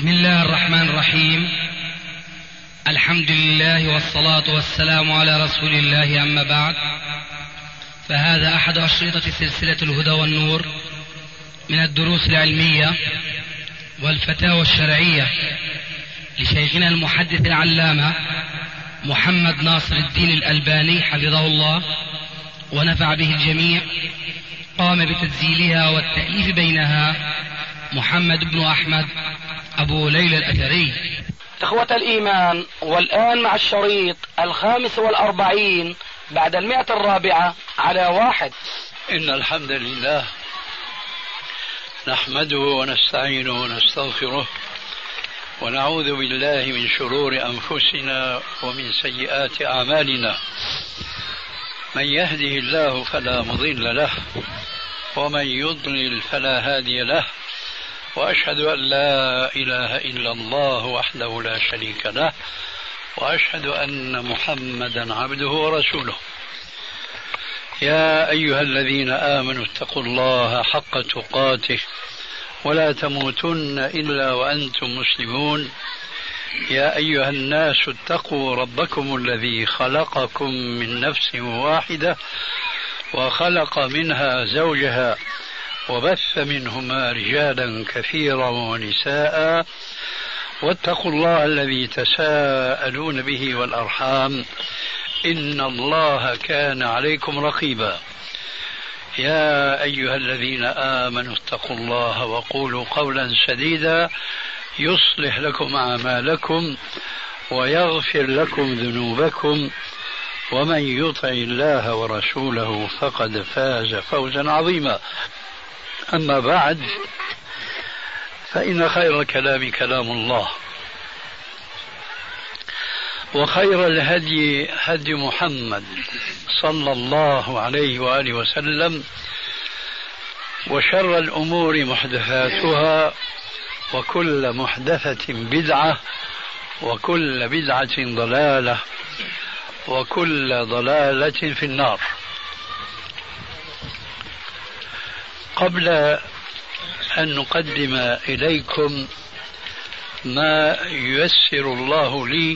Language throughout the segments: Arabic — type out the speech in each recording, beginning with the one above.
بسم الله الرحمن الرحيم. الحمد لله والصلاة والسلام على رسول الله، أما بعد، فهذا أحد أشرطة سلسلة الهدى والنور من الدروس العلمية والفتاوى الشرعية لشيخنا المحدث العلامة محمد ناصر الدين الألباني حفظه الله ونفع به الجميع. قام بتسجيلها والتأليف بينها محمد بن أحمد أبو ليلى الأثري. إخوة الإيمان، والآن مع الشريط 45 بعد 104 على 1. إن الحمد لله نحمده ونستعينه ونستغفره ونعوذ بالله من شرور أنفسنا ومن سيئات أعمالنا. من يهده الله فلا مضل له ومن يضلل فلا هادي له، وأشهد أن لا إله إلا الله وحده لا شريك له، وأشهد أن محمدا عبده ورسوله. يا أيها الذين آمنوا اتقوا الله حق تقاته ولا تموتن إلا وأنتم مسلمون. يا أيها الناس اتقوا ربكم الذي خلقكم من نفس واحدة وخلق منها زوجها وبث منهما رجالا كثيرا ونساء، واتقوا الله الذي تساءلون به والأرحام إن الله كان عليكم رقيبا. يا أيها الذين آمنوا اتقوا الله وقولوا قولا سديدا يصلح لكم أعمالكم ويغفر لكم ذنوبكم، ومن يطع الله ورسوله فقد فاز فوزا عظيما. أما بعد، فإن خير الكلام كلام الله، وخير الهدي هدي محمد صلى الله عليه وآله وسلم، وشر الأمور محدثاتها، وكل محدثة بدعة، وكل بدعة ضلالة، وكل ضلالة في النار. قبل أن نقدم إليكم ما ييسر الله لي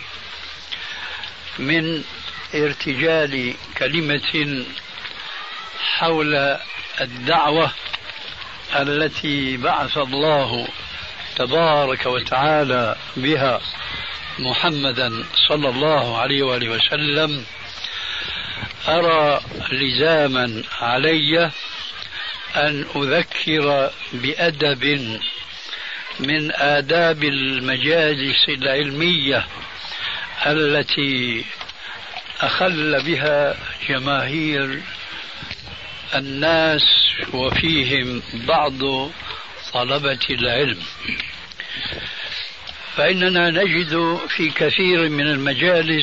من ارتجال كلمة حول الدعوة التي بعث الله تبارك وتعالى بها محمدا صلى الله عليه وآله وسلم، أرى لزاما علي أن أذكر بأدب من آداب المجالس العلمية التي أخل بها جماهير الناس وفيهم بعض طلبة العلم. فإننا نجد في كثير من المجالس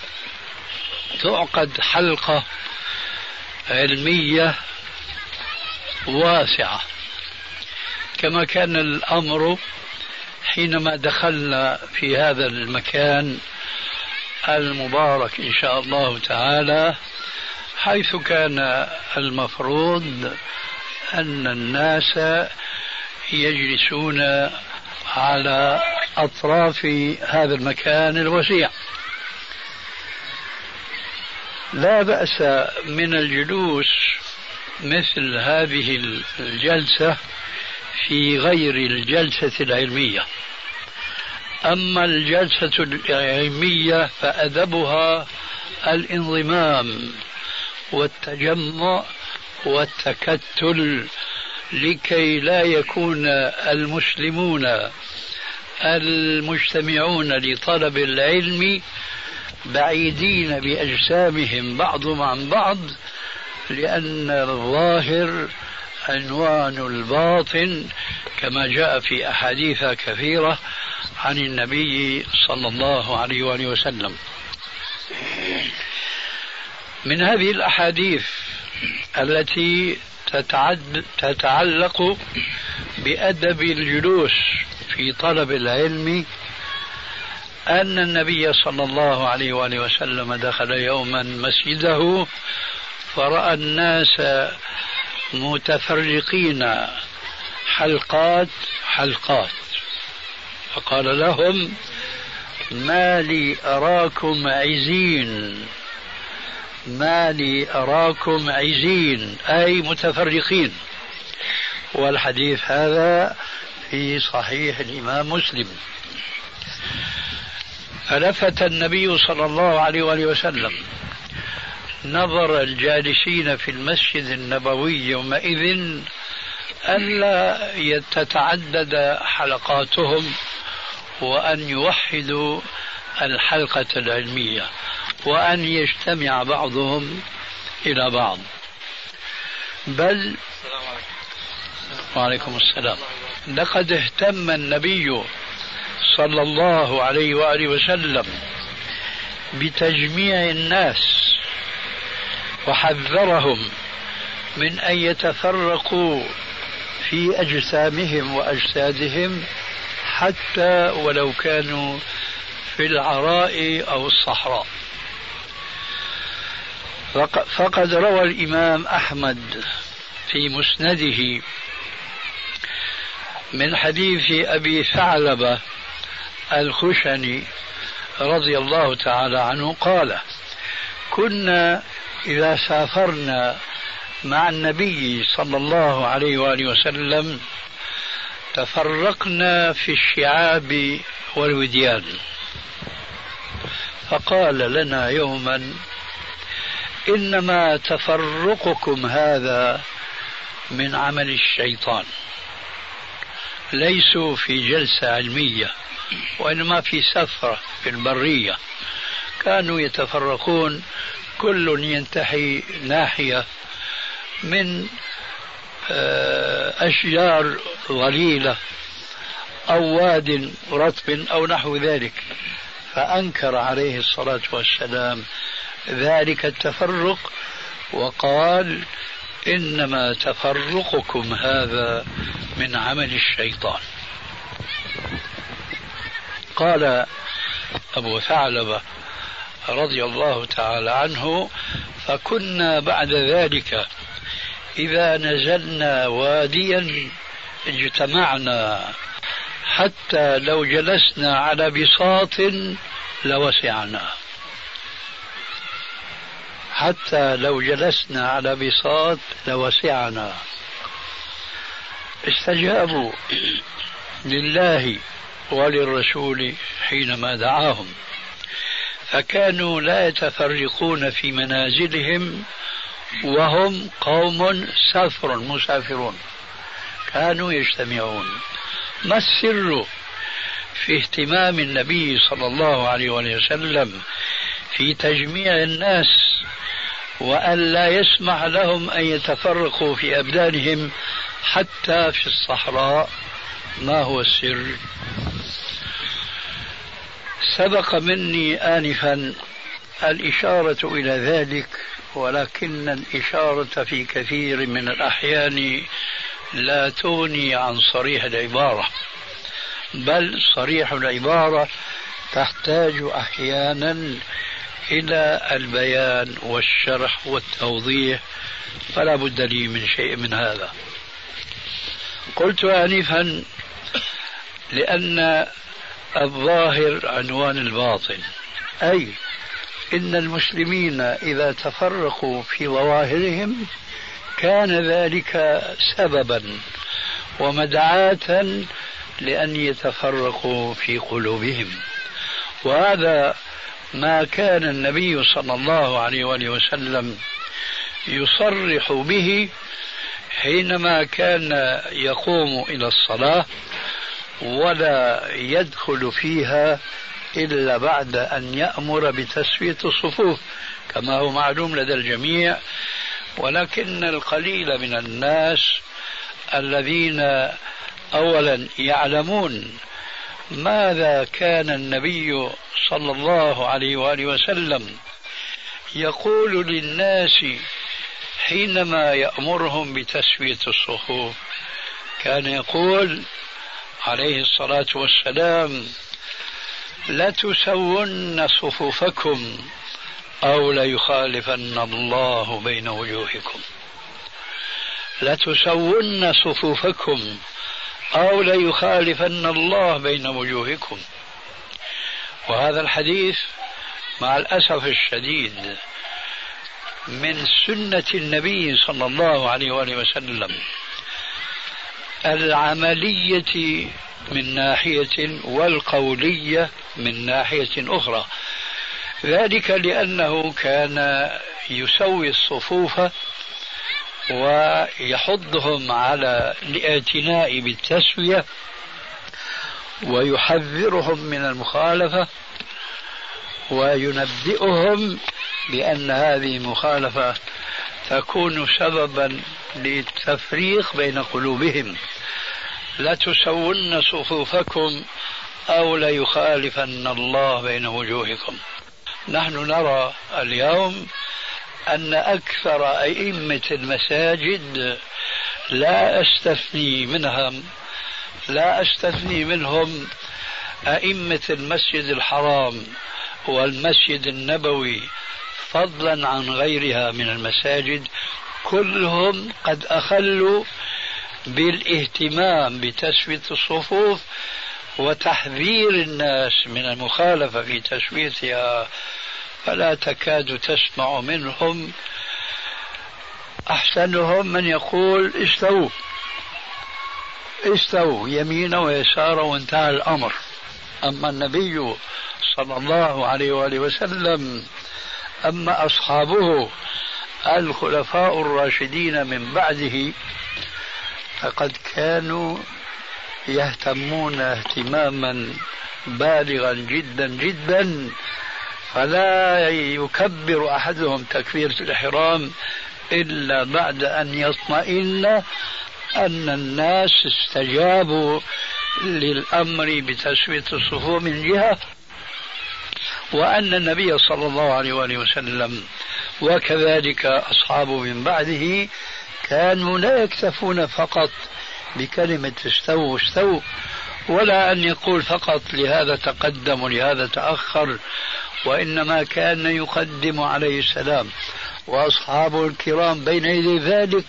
تعقد حلقة علمية واسعة، كما كان الأمر حينما دخلنا في هذا المكان المبارك إن شاء الله تعالى، حيث كان المفروض أن الناس يجلسون على أطراف هذا المكان الوسيع. لا بأس من الجلوس مثل هذه الجلسة في غير الجلسة العلمية. أما الجلسة العلمية فأدبها الانضمام والتجمع والتكتل، لكي لا يكون المسلمون المجتمعون لطلب العلم بعيدين بأجسامهم بعضهم عن بعض، لأن الظاهر عنوان الباطن، كما جاء في أحاديث كثيرة عن النبي صلى الله عليه وآله وسلم. من هذه الأحاديث التي تتعلق بأدب الجلوس في طلب العلم، أن النبي صلى الله عليه وآله وسلم دخل يوما مسجده فرأى الناس متفرقين حلقات، فقال لهم: ما لي أراكم عزين، ما لي أراكم عزين، أي متفرقين. والحديث هذا في صحيح الإمام مسلم. فلفت النبي صلى الله عليه وآله وسلم نظر الجالسين في المسجد النبوي يومئذ ألا تتعدد حلقاتهم وأن يوحدوا الحلقة العلمية وأن يجتمع بعضهم إلى بعض، بل وعليكم السلام لقد اهتم النبي صلى الله عليه وآله وسلم بتجميع الناس وحذرهم من أن يتفرقوا في أجسامهم وأجسادهم حتى ولو كانوا في العراء أو الصحراء. فقد روى الإمام أحمد في مسنده من حديث أبي ثعلبة الخشني رضي الله تعالى عنه قال: كنا إذا سافرنا مع النبي صلى الله عليه وآله وسلم تفرقنا في الشعاب والوديان، فقال لنا يوما: إنما تفرقكم هذا من عمل الشيطان، ليسوا في جلسة علمية وإنما في سفرة في البرية، كانوا يتفرقون كل ينتحي ناحية من أشجار ظليلة أو واد رطب أو نحو ذلك. فأنكر عليه الصلاة والسلام ذلك التفرق وقال: إنما تفرقكم هذا من عمل الشيطان. قال أبو ثعلبة رضي الله تعالى عنه: فكنا بعد ذلك إذا نزلنا واديا اجتمعنا حتى لو جلسنا على بساط لوسعنا، حتى لو جلسنا على بساط لوسعنا. استجابوا لله وللرسول حينما دعاهم، فكانوا لا يتفرقون في منازلهم وهم قوم سفر مسافرون، كانوا يجتمعون. ما السر في اهتمام النبي صلى الله عليه وسلم في تجميع الناس وأن لا يسمح لهم أن يتفرقوا في أبدانهم حتى في الصحراء؟ ما هو السر؟ سبق مني آنفا الإشارة إلى ذلك، ولكن الإشارة في كثير من الأحيان لا تغني عن صريح العبارة، بل صريح العبارة تحتاج أحيانا إلى البيان والشرح والتوضيح، فلا بد لي من شيء من هذا. قلت آنفا لأن الظاهر عنوان الباطن، أي إن المسلمين إذا تفرقوا في ظواهرهم كان ذلك سببا ومدعاة لأن يتفرقوا في قلوبهم، وهذا ما كان النبي صلى الله عليه وسلم يصرح به حينما كان يقوم إلى الصلاة ولا يدخل فيها إلا بعد أن يأمر بتسوية الصفوف كما هو معلوم لدى الجميع. ولكن القليل من الناس الذين أولا يعلمون ماذا كان النبي صلى الله عليه وآله وسلم يقول للناس حينما يأمرهم بتسوية الصفوف، كان يقول عليه الصلاة والسلام: لتسون صفوفكم أو ليخالفن الله بين وجوهكم. لتسون صفوفكم أو ليخالفن الله بين وجوهكم. وهذا الحديث مع الأسف الشديد من سنة النبي صلى الله عليه وآله وسلم العملية من ناحية والقولية من ناحية أخرى. ذلك لأنه كان يسوي الصفوف ويحضهم على الاعتناء بالتسوية ويحذرهم من المخالفة وينبئهم بأن هذه المخالفة تكون سببا للتفريق بين قلوبهم. لا تسون صفوفكم أو ليخالفن الله بين وجوهكم. نحن نرى اليوم أن أكثر أئمة المساجد لا أستثني منهم أئمة المسجد الحرام والمسجد النبوي فضلا عن غيرها من المساجد، كلهم قد أخلوا بالاهتمام بتسوية الصفوف وتحذير الناس من المخالفة في تسويتها، فلا تكاد تسمع منهم أحسنهم من يقول استووا يمينا ويسارا وانتهى الأمر. أما النبي صلى الله عليه وآله وسلم، أما أصحابه الخلفاء الراشدين من بعده فقد كانوا يهتمون اهتماما بالغا جدا جدا، فلا يكبر أحدهم تكبيرة الإحرام إلا بعد أن يطمئن أن الناس استجابوا للأمر بتسوية الصفوف من جهة، وأن النبي صلى الله عليه وآله وسلم وكذلك أصحابه من بعده كانوا لا يكتفون فقط بكلمة استووا ولا أن يقول فقط لهذا تقدم ولهذا تأخر، وإنما كان يقدم عليه السلام وأصحابه الكرام بين يدي ذلك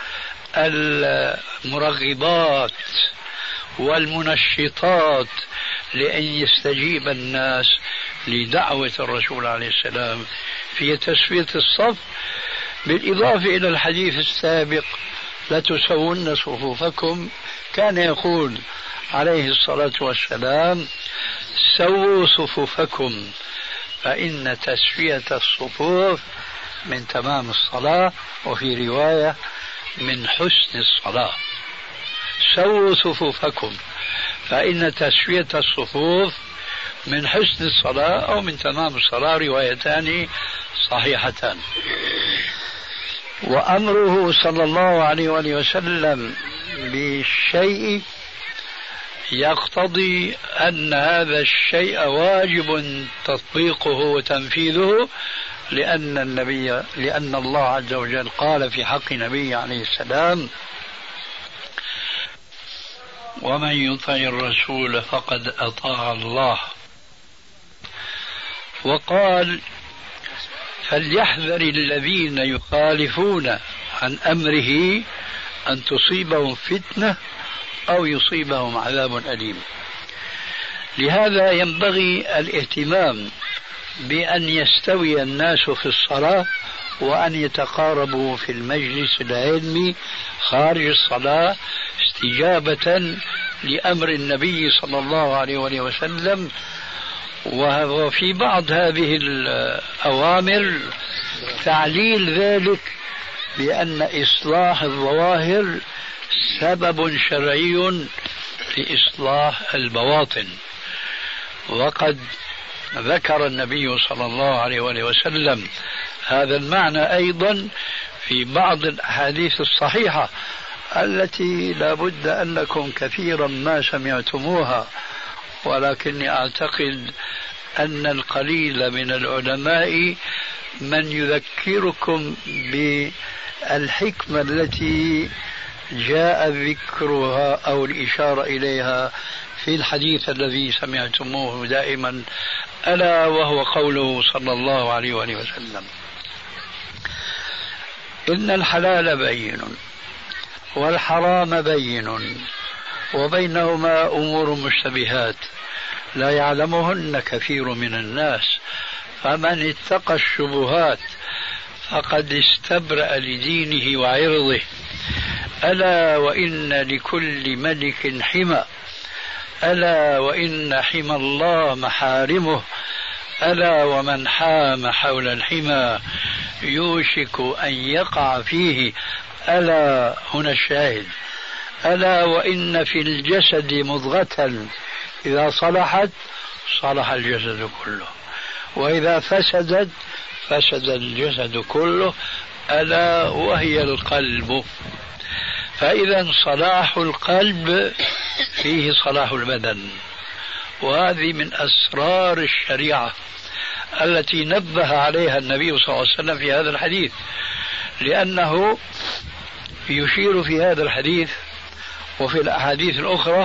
المرغبات والمنشطات لأن يستجيب الناس لدعوة الرسول عليه السلام في تسوية الصف، بالإضافة إلى الحديث السابق لتسون صفوفكم. كان يقول عليه الصلاة والسلام سووا صفوفكم فإن تسوية الصفوف من تمام الصلاة، وفي رواية من حسن الصلاة. سووا صفوفكم فإن تسوية الصفوف من حسن الصلاة أو من تمام الصلاة، روايتان صحيحتان. وأمره صلى الله عليه وآله وسلم بالشيء يقتضي أن هذا الشيء واجب تطبيقه وتنفيذه، لأن الله عز وجل قال في حق نبيه عليه السلام ومن يطع الرسول فقد أطاع الله، وقال فليحذر الذين يخالفون عن أمره أن تصيبهم فتنة أو يصيبهم عذاب أليم. لهذا ينبغي الاهتمام بأن يستوي الناس في الصلاة وأن يتقاربوا في المجلس العلمي خارج الصلاة استجابة لأمر النبي صلى الله عليه وسلم. وفي بعض هذه الأوامر تعليل ذلك بأن إصلاح الظواهر سبب شرعي لإصلاح البواطن، وقد ذكر النبي صلى الله عليه وسلم هذا المعنى أيضا في بعض الأحاديث الصحيحة التي لا بد أنكم كثيرا ما سمعتموها، ولكني أعتقد أن القليل من العلماء من يذكركم بالحكمة التي جاء ذكرها أو الإشارة إليها في الحديث الذي سمعتموه دائما، ألا وهو قوله صلى الله عليه وسلم إن الحلال بين والحرام بين وبينهما أمور مشتبهات لا يعلمهن كثير من الناس، فمن اتقى الشبهات فقد استبرأ لدينه وعرضه. ألا وإن لكل ملك حمى، ألا وإن حمى الله محارمه، ألا ومن حام حول الحمى يوشك أن يقع فيه. ألا هنا الشاهد، ألا وإن في الجسد مضغة إذا صلحت صلح الجسد كله، وإذا فسدت فسد الجسد كله، ألا وهي القلب. فإذا صلاح القلب فيه صلاح البدن، وهذه من أسرار الشريعة التي نبه عليها النبي صلى الله عليه وسلم في هذا الحديث، لأنه يشير في هذا الحديث وفي الأحاديث الأخرى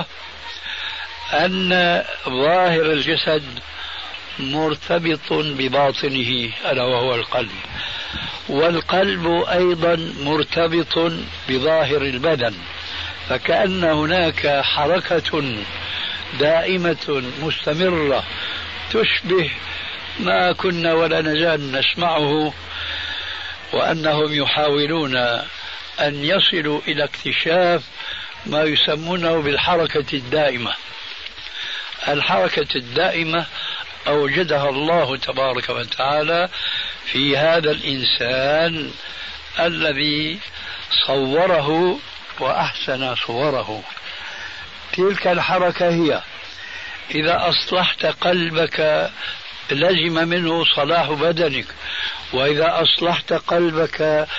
أن ظاهر الجسد مرتبط بباطنه ألا وهو القلب، والقلب أيضا مرتبط بظاهر البدن، فكأن هناك حركة دائمة مستمرة تشبه ما كنا ولا نزال نسمعه، وأنهم يحاولون أن يصلوا إلى اكتشاف ما يسمونه بالحركة الدائمة. الحركة الدائمة أوجدها الله تبارك وتعالى في هذا الإنسان الذي صوره وأحسن صوره. تلك الحركة هي إذا أصلحت قلبك لزم منه صلاح بدنك، وإذا أصلحت قلبك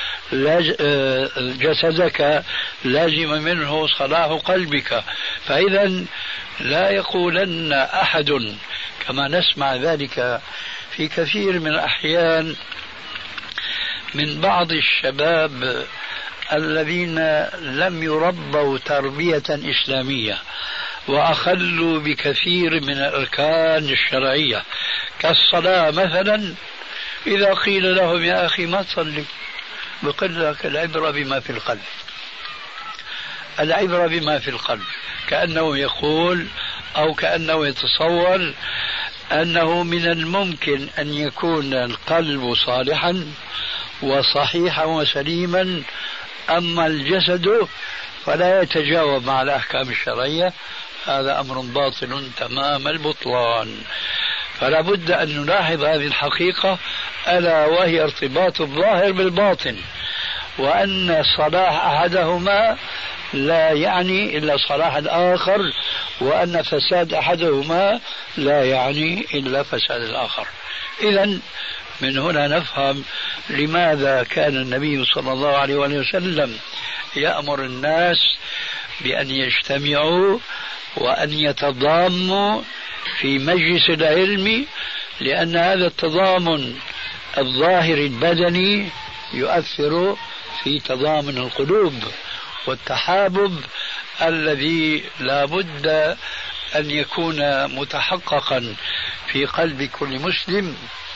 جسدك لازم منه صلاح قلبك. فإذا لا يقولن أحد كما نسمع ذلك في كثير من الأحيان من بعض الشباب الذين لم يربوا تربية إسلامية وأخلوا بكثير من الأركان الشرعية كالصلاة مثلا، إذا قيل لهم يا أخي ما تصلي بقول لك العبرة بما في القلب، العبرة بما في القلب، كأنه يقول أو كأنه يتصور أنه من الممكن أن يكون القلب صالحا وصحيحا وسليما، أما الجسد فلا يتجاوب مع الأحكام الشرعية. هذا أمر باطل تمام البطلان. فلا بد أن نلاحظ هذه الحقيقة، ألا وهي ارتباط الظاهر بالباطن، وأن صلاح أحدهما لا يعني إلا صلاح الآخر، وأن فساد أحدهما لا يعني إلا فساد الآخر. إذن من هنا نفهم لماذا كان النبي صلى الله عليه وسلم يأمر الناس بأن يجتمعوا وأن يتضاموا في مجلس العلم، لأن هذا التضامن الظاهر البدني يؤثر في تضامن القلوب والتحابب الذي لا بد أن يكون متحققا في قلب كل مسلم،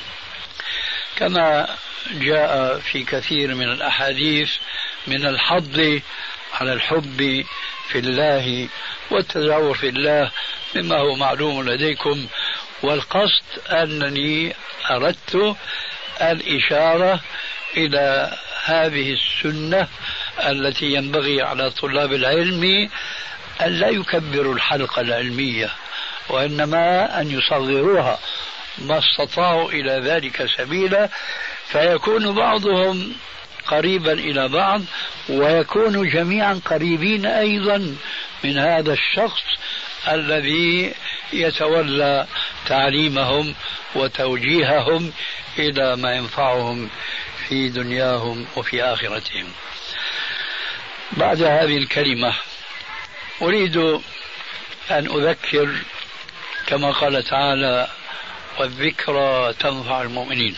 كما جاء في كثير من الأحاديث من الحض على الحب في الله والتزاور في الله مما هو معلوم لديكم. والقصد أنني أردت الإشارة إلى هذه السنة التي ينبغي على طلاب العلم أن لا يكبروا الحلقة العلمية، وإنما أن يصغروها ما استطاعوا إلى ذلك سبيلا، فيكون بعضهم قريبا إلى بعض، ويكونوا جميعا قريبين أيضا من هذا الشخص الذي يتولى تعليمهم وتوجيههم إلى ما ينفعهم في دنياهم وفي آخرتهم. بعد هذه الكلمة أريد أن أذكر كما قال تعالى والذكرى تنفع المؤمنين.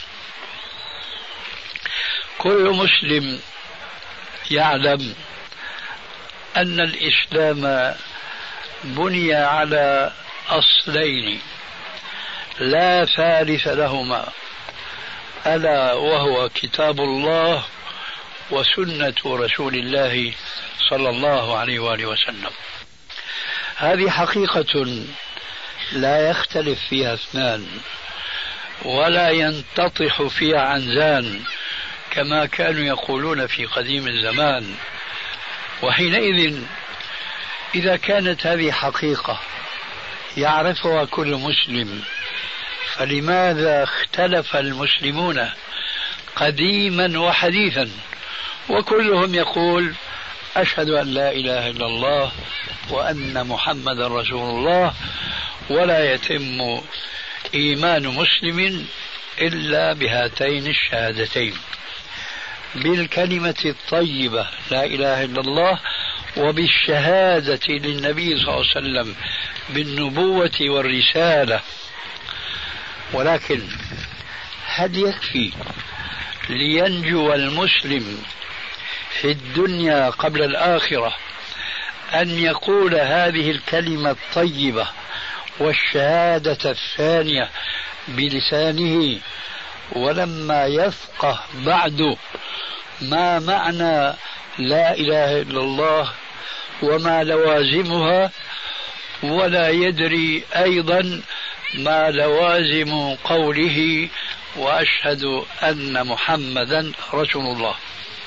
كل مسلم يعلم أن الإسلام بني على أصلين لا ثالث لهما، ألا وهو كتاب الله وسنة رسول الله صلى الله عليه وآله وسلم. هذه حقيقة لا يختلف فيها اثنان ولا ينتطح فيها عنزان كما كانوا يقولون في قديم الزمان. وحينئذ إذا كانت هذه حقيقة يعرفها كل مسلم، فلماذا اختلف المسلمون قديما وحديثا وكلهم يقول أشهد أن لا إله إلا الله وأن محمد رسول الله، ولا يتم إيمان مسلم إلا بهاتين الشهادتين، بالكلمة الطيبة لا إله إلا الله وبالشهادة للنبي صلى الله عليه وسلم بالنبوة والرسالة. ولكن هل يكفي لينجو المسلم في الدنيا قبل الآخرة أن يقول هذه الكلمة الطيبة والشهادة الثانية بلسانه ولما يفقه بعد ما معنى لا إله إلا الله وما لوازمها، ولا يدري أيضا ما لوازم قوله وأشهد أن محمدا رسول الله؟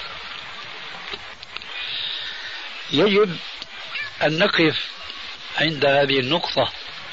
يجب أن نقف عند هذه النقطة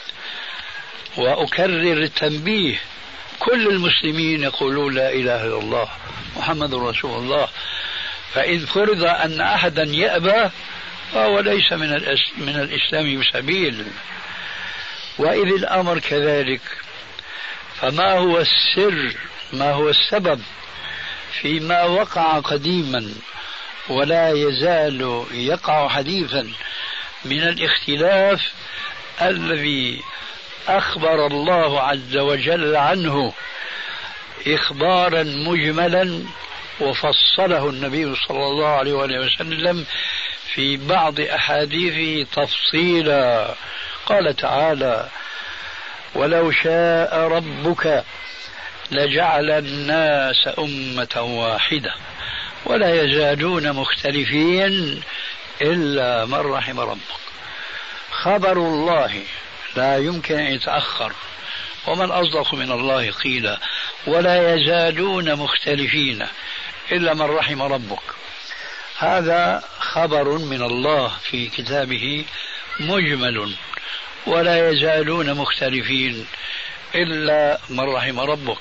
وأكرر التنبيه. كل المسلمين يقولون لا إله إلا الله محمد رسول الله، فإن فرض أن أحدا يأبى فهو ليس من الإسلام بسبيل. وإذ الأمر كذلك فما هو السر، ما هو السبب فيما وقع قديما ولا يزال يقع حديثا من الاختلاف الذي أخبر الله عز وجل عنه إخبارا مجملا وفصله النبي صلى الله عليه وسلم في بعض أحاديثه تفصيلا. قال تعالى ولو شاء ربك لجعل الناس أمة واحدة ولا يزالون مختلفين إلا من رحم ربك. خبر الله لا يمكن أن يتأخر، ومن أصدق من الله قيلا، ولا يزالون مختلفين إلا من رحم ربك. هذا خبر من الله في كتابه مجمل، ولا يزالون مختلفين إلا من رحم ربك.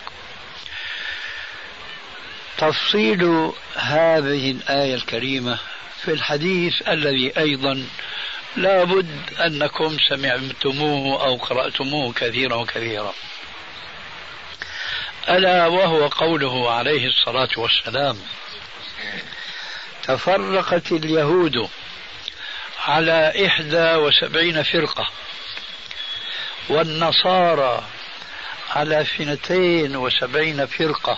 تفصيل هذه الآية الكريمة في الحديث الذي أيضا لا بد أنكم سمعتموه أو قرأتموه كثيرا وكثيرا، ألا وهو قوله عليه الصلاة والسلام تفرقت اليهود على 71 فرقة والنصارى على 72 فرقة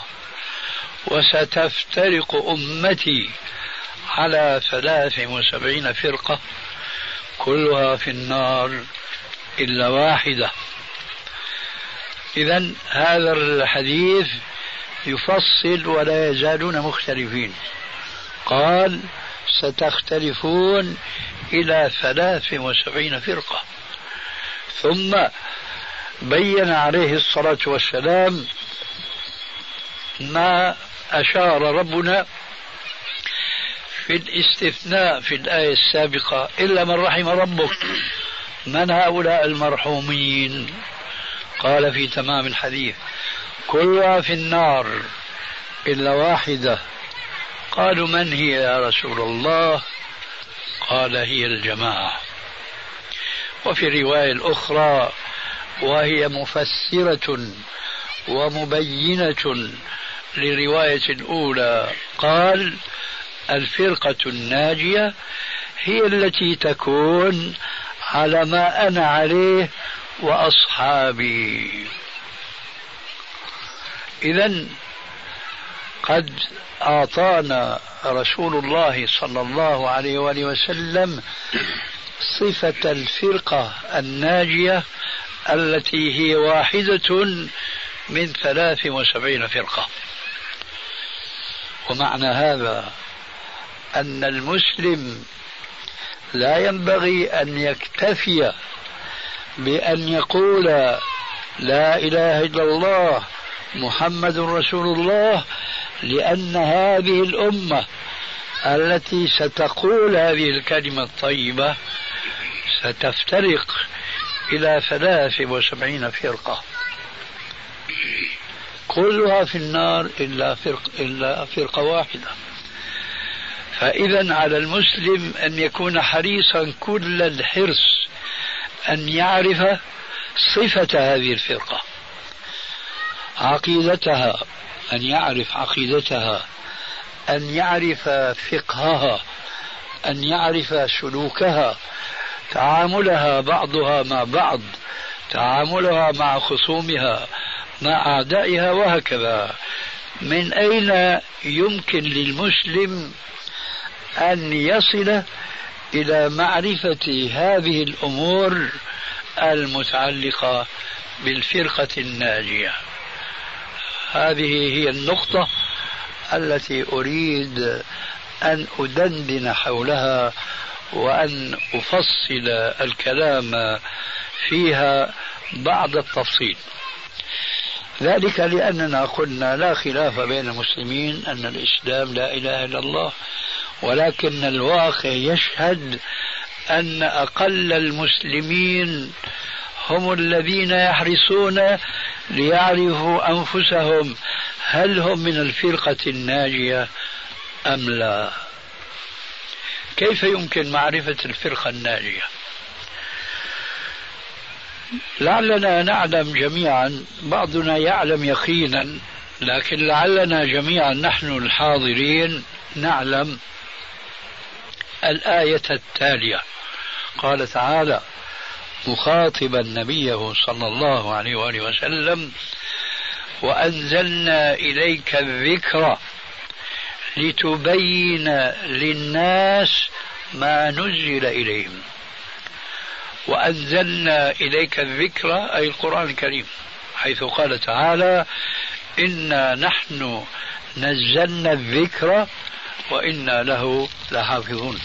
وستفترق أمتي على 73 فرقة كلها في النار إلا واحدة. إذن هذا الحديث يفصل ولا يزالون مختلفين. قال ستختلفون إلى 73 فرقة، ثم بين عليه الصلاة والسلام ما أشار ربنا في الاستثناء في الآية السابقة إلا من رحم ربك. من هؤلاء المرحومين؟ قال في تمام الحديث كلها في النار إلا واحدة. قالوا من هي يا رسول الله؟ قال هي الجماعة. وفي رواية الأخرى وهي مفسرة ومبينة لرواية الأولى قال الفرقة الناجية هي التي تكون على ما أنا عليه وأصحابي. إذن قد أعطانا رسول الله صلى الله عليه وآله وسلم صفة الفرقة الناجية التي هي واحدة من 73 فرقة. ومعنى هذا أن المسلم لا ينبغي أن يكتفي بأن يقول لا إله إلا الله محمد رسول الله، لأن هذه الأمة التي ستقول هذه الكلمة الطيبة ستفترق إلى 73 فرقة كلها في النار إلا فرقة واحدة. فإذا على المسلم أن يكون حريصا كل الحرص أن يعرف صفة هذه الفرقة، عقيدتها، أن يعرف عقيدتها، أن يعرف فقهها، أن يعرف سلوكها، تعاملها بعضها مع بعض، تعاملها مع خصومها، مع أعدائها، وهكذا. من أين يمكن للمسلم أن يصل إلى معرفة هذه الأمور المتعلقة بالفرقة الناجية؟ هذه هي النقطة التي أريد أن أدندن حولها وأن أفصل الكلام فيها بعد التفصيل. ذلك لأننا قلنا لا خلاف بين المسلمين أن الإسلام لا إله إلا الله، ولكن الواقع يشهد أن أقل المسلمين هم الذين يحرصون ليعرفوا أنفسهم هل هم من الفرقة الناجية أم لا. كيف يمكن معرفة الفرقة الناجية؟ لعلنا نعلم جميعا، بعضنا يعلم يقينا، لكن لعلنا جميعا نحن الحاضرين نعلم الآية التالية. قال تعالى مخاطبا نبيه صلى الله عليه وآله وسلم: وأنزلنا إليك الذكر لتبين للناس ما نزل إليهم. وأنزلنا إليك الذكر أي القرآن الكريم، حيث قال تعالى: إنا نحن نزلنا الذكر وإنا له لحافظون.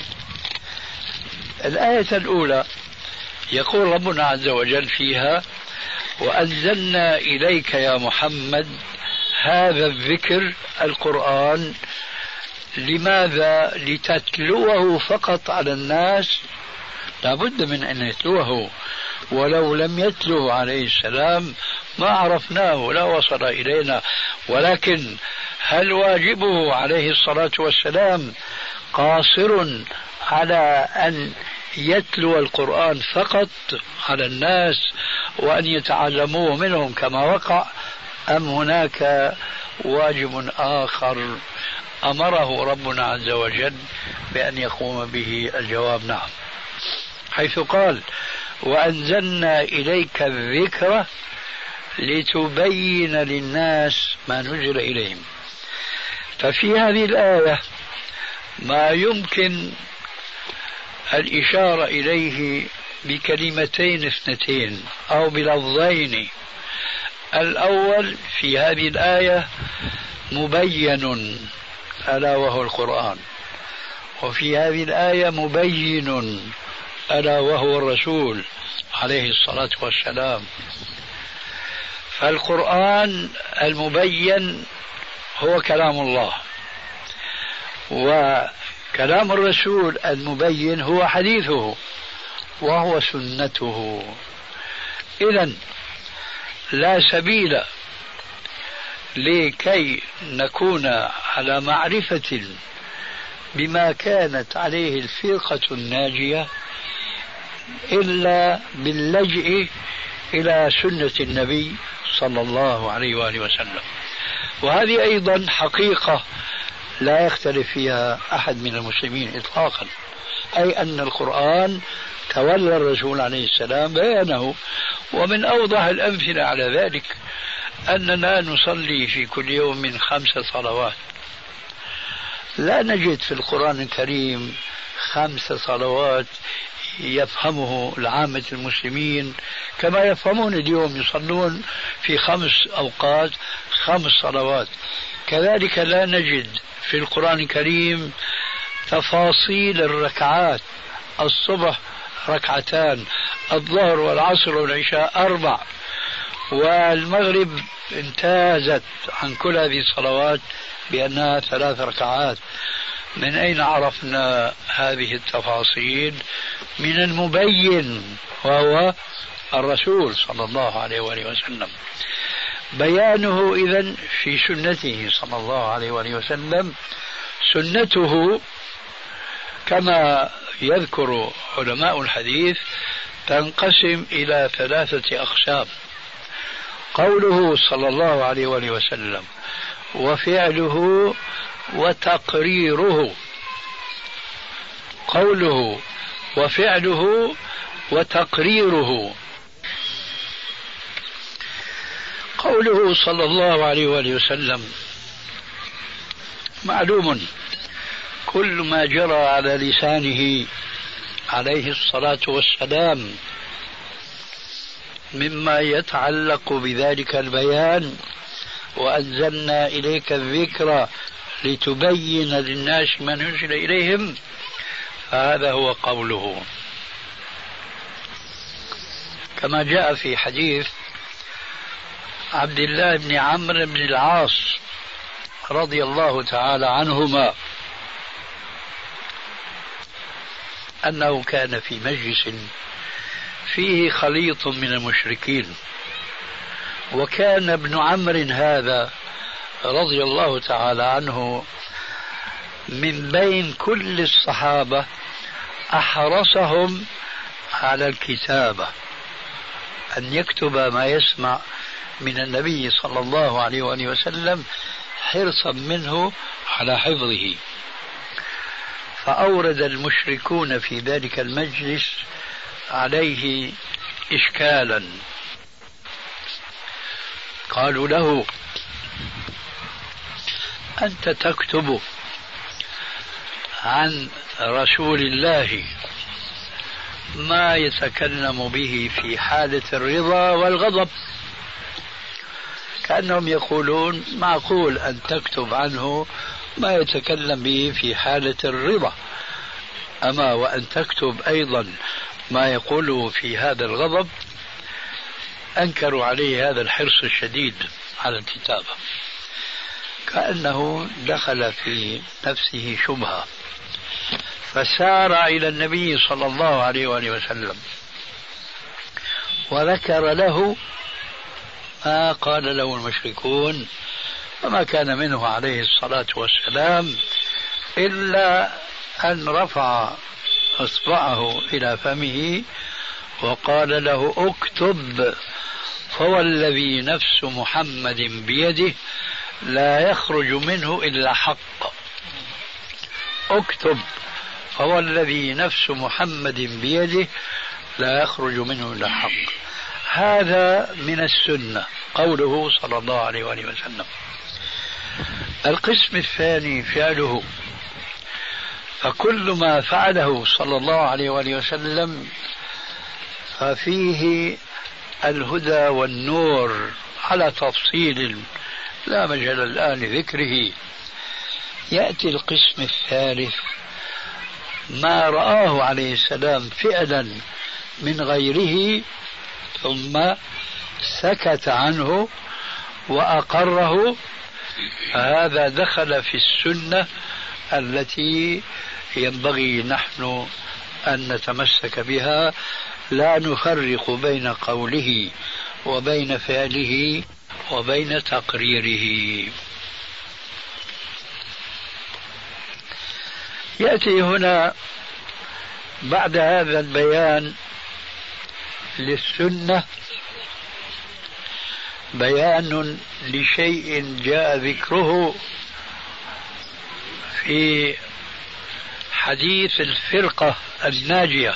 الآية الأولى يقول ربنا عز وجل فيها: وأنزلنا إليك يا محمد هذا الذكر القرآن. لماذا؟ لتتلوه فقط على الناس؟ لابد من أن يتلوه، ولو لم يتلوه عليه السلام ما عرفناه، لا وصل إلينا. ولكن هل واجبه عليه الصلاة والسلام قاصر على أن يتلو القرآن فقط على الناس وأن يتعلموه منهم كما وقع، أم هناك واجب آخر أمره ربنا عز وجل بأن يقوم به؟ الجواب نعم، حيث قال: وأنزلنا إليك الذكر لتبين للناس ما نزل إليهم. ففي هذه الآية ما يمكن الإشارة إليه بكلمتين اثنتين أو بلفظين. الأول في هذه الآية مبين ألا وهو القرآن، وفي هذه الآية مبين ألا وهو الرسول عليه الصلاة والسلام. فالقرآن المبين هو كلام الله، وكلام الرسول المبين هو حديثه وهو سنته. إذن لا سبيل لكي نكون على معرفة بما كانت عليه الفرقة الناجية إلا باللجئ إلى سنة النبي صلى الله عليه وآله وسلم. وهذه أيضا حقيقة لا يختلف فيها أحد من المسلمين إطلاقا، أي أن القرآن تولى الرسول عليه السلام بيانه. ومن أوضح الأمثلة على ذلك أننا نصلي في كل يوم 5 صلوات، لا نجد في القرآن الكريم 5 صلوات يفهمه العامة المسلمين كما يفهمون اليوم، يصلون في 5 أوقات 5 صلوات. كذلك لا نجد في القرآن الكريم تفاصيل الركعات الصبح ركعتان، الظهر والعصر والعشاء 4، والمغرب امتازت عن كل هذه الصلوات بأنها 3 ركعات. من أين عرفنا هذه التفاصيل؟ من المبين وهو الرسول صلى الله عليه وآله وسلم. بيانه إذن في سنته صلى الله عليه وآله وسلم. سنته كما يذكر علماء الحديث تنقسم إلى 3 أقسام: قوله صلى الله عليه وآله وسلم، وفعله، وتقريره. قوله وفعله وتقريره. قوله صلى الله عليه وآله وسلم معلوم، كل ما جرى على لسانه عليه الصلاة والسلام مما يتعلق بذلك البيان، وأنزلنا إليك الذكر لتبين للناس ما نزل إليهم، فهذا هو قوله. كما جاء في حديث عبد الله بن عمرو بن العاص رضي الله تعالى عنهما أنه كان في مجلس فيه خليط من المشركين، وكان ابن عمرو هذا رضي الله تعالى عنه من بين كل الصحابة أحرصهم على الكتابة، أن يكتب ما يسمع من النبي صلى الله عليه وآله وسلم حرصا منه على حفظه. فأورد المشركون في ذلك المجلس عليه إشكالا، قالوا له: أنت تكتب عن رسول الله ما يتكلم به في حالة الرضا والغضب، كأنهم يقولون معقول أن تكتب عنه ما يتكلم به في حالة الرضا، أما وأن تكتب أيضا ما يقوله في هذا الغضب. أنكروا عليه هذا الحرص الشديد على الكتابة، كأنه دخل في نفسه شبهة، فسار إلى النبي صلى الله عليه وآله وسلم وذكر له ما قال له المشركون، وما كان منه عليه الصلاة والسلام إلا أن رفع إصبعه إلى فمه وقال له: اكتب، فوالذي نفس محمد بيده لا يخرج منه إلا حق. اكتب، فوالذي نفس محمد بيده لا يخرج منه إلا حق. هذا من السنة، قوله صلى الله عليه وآله وسلم. القسم الثاني فعله، فكل ما فعله صلى الله عليه وآله وسلم ففيه الهدى والنور على تفصيل لا مجال الآن لذكره. يأتي القسم الثالث، ما رآه عليه السلام فعلا من غيره ثم سكت عنه وأقره، هذا دخل في السنة التي ينبغي نحن أن نتمسك بها، لا نفرق بين قوله وبين فعله وبين تقريره. يأتي هنا بعد هذا البيان للسنة بيان لشيء جاء ذكره في حديث الفرقة الناجية.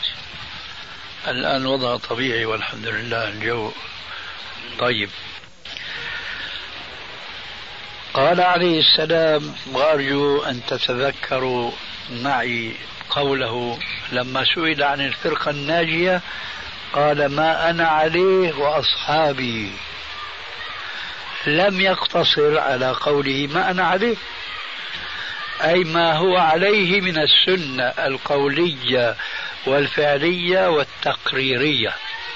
الآن وضع طبيعي والحمد لله، الجو طيب. قال عليه السلام، وأرجو أن تتذكروا معي قوله لما سئل عن الفرقة الناجية قال: ما أنا عليه وأصحابي. لم يقتصر على قوله ما أنا عليه، أي ما هو عليه من السنة القولية والفعلية والتقريرية.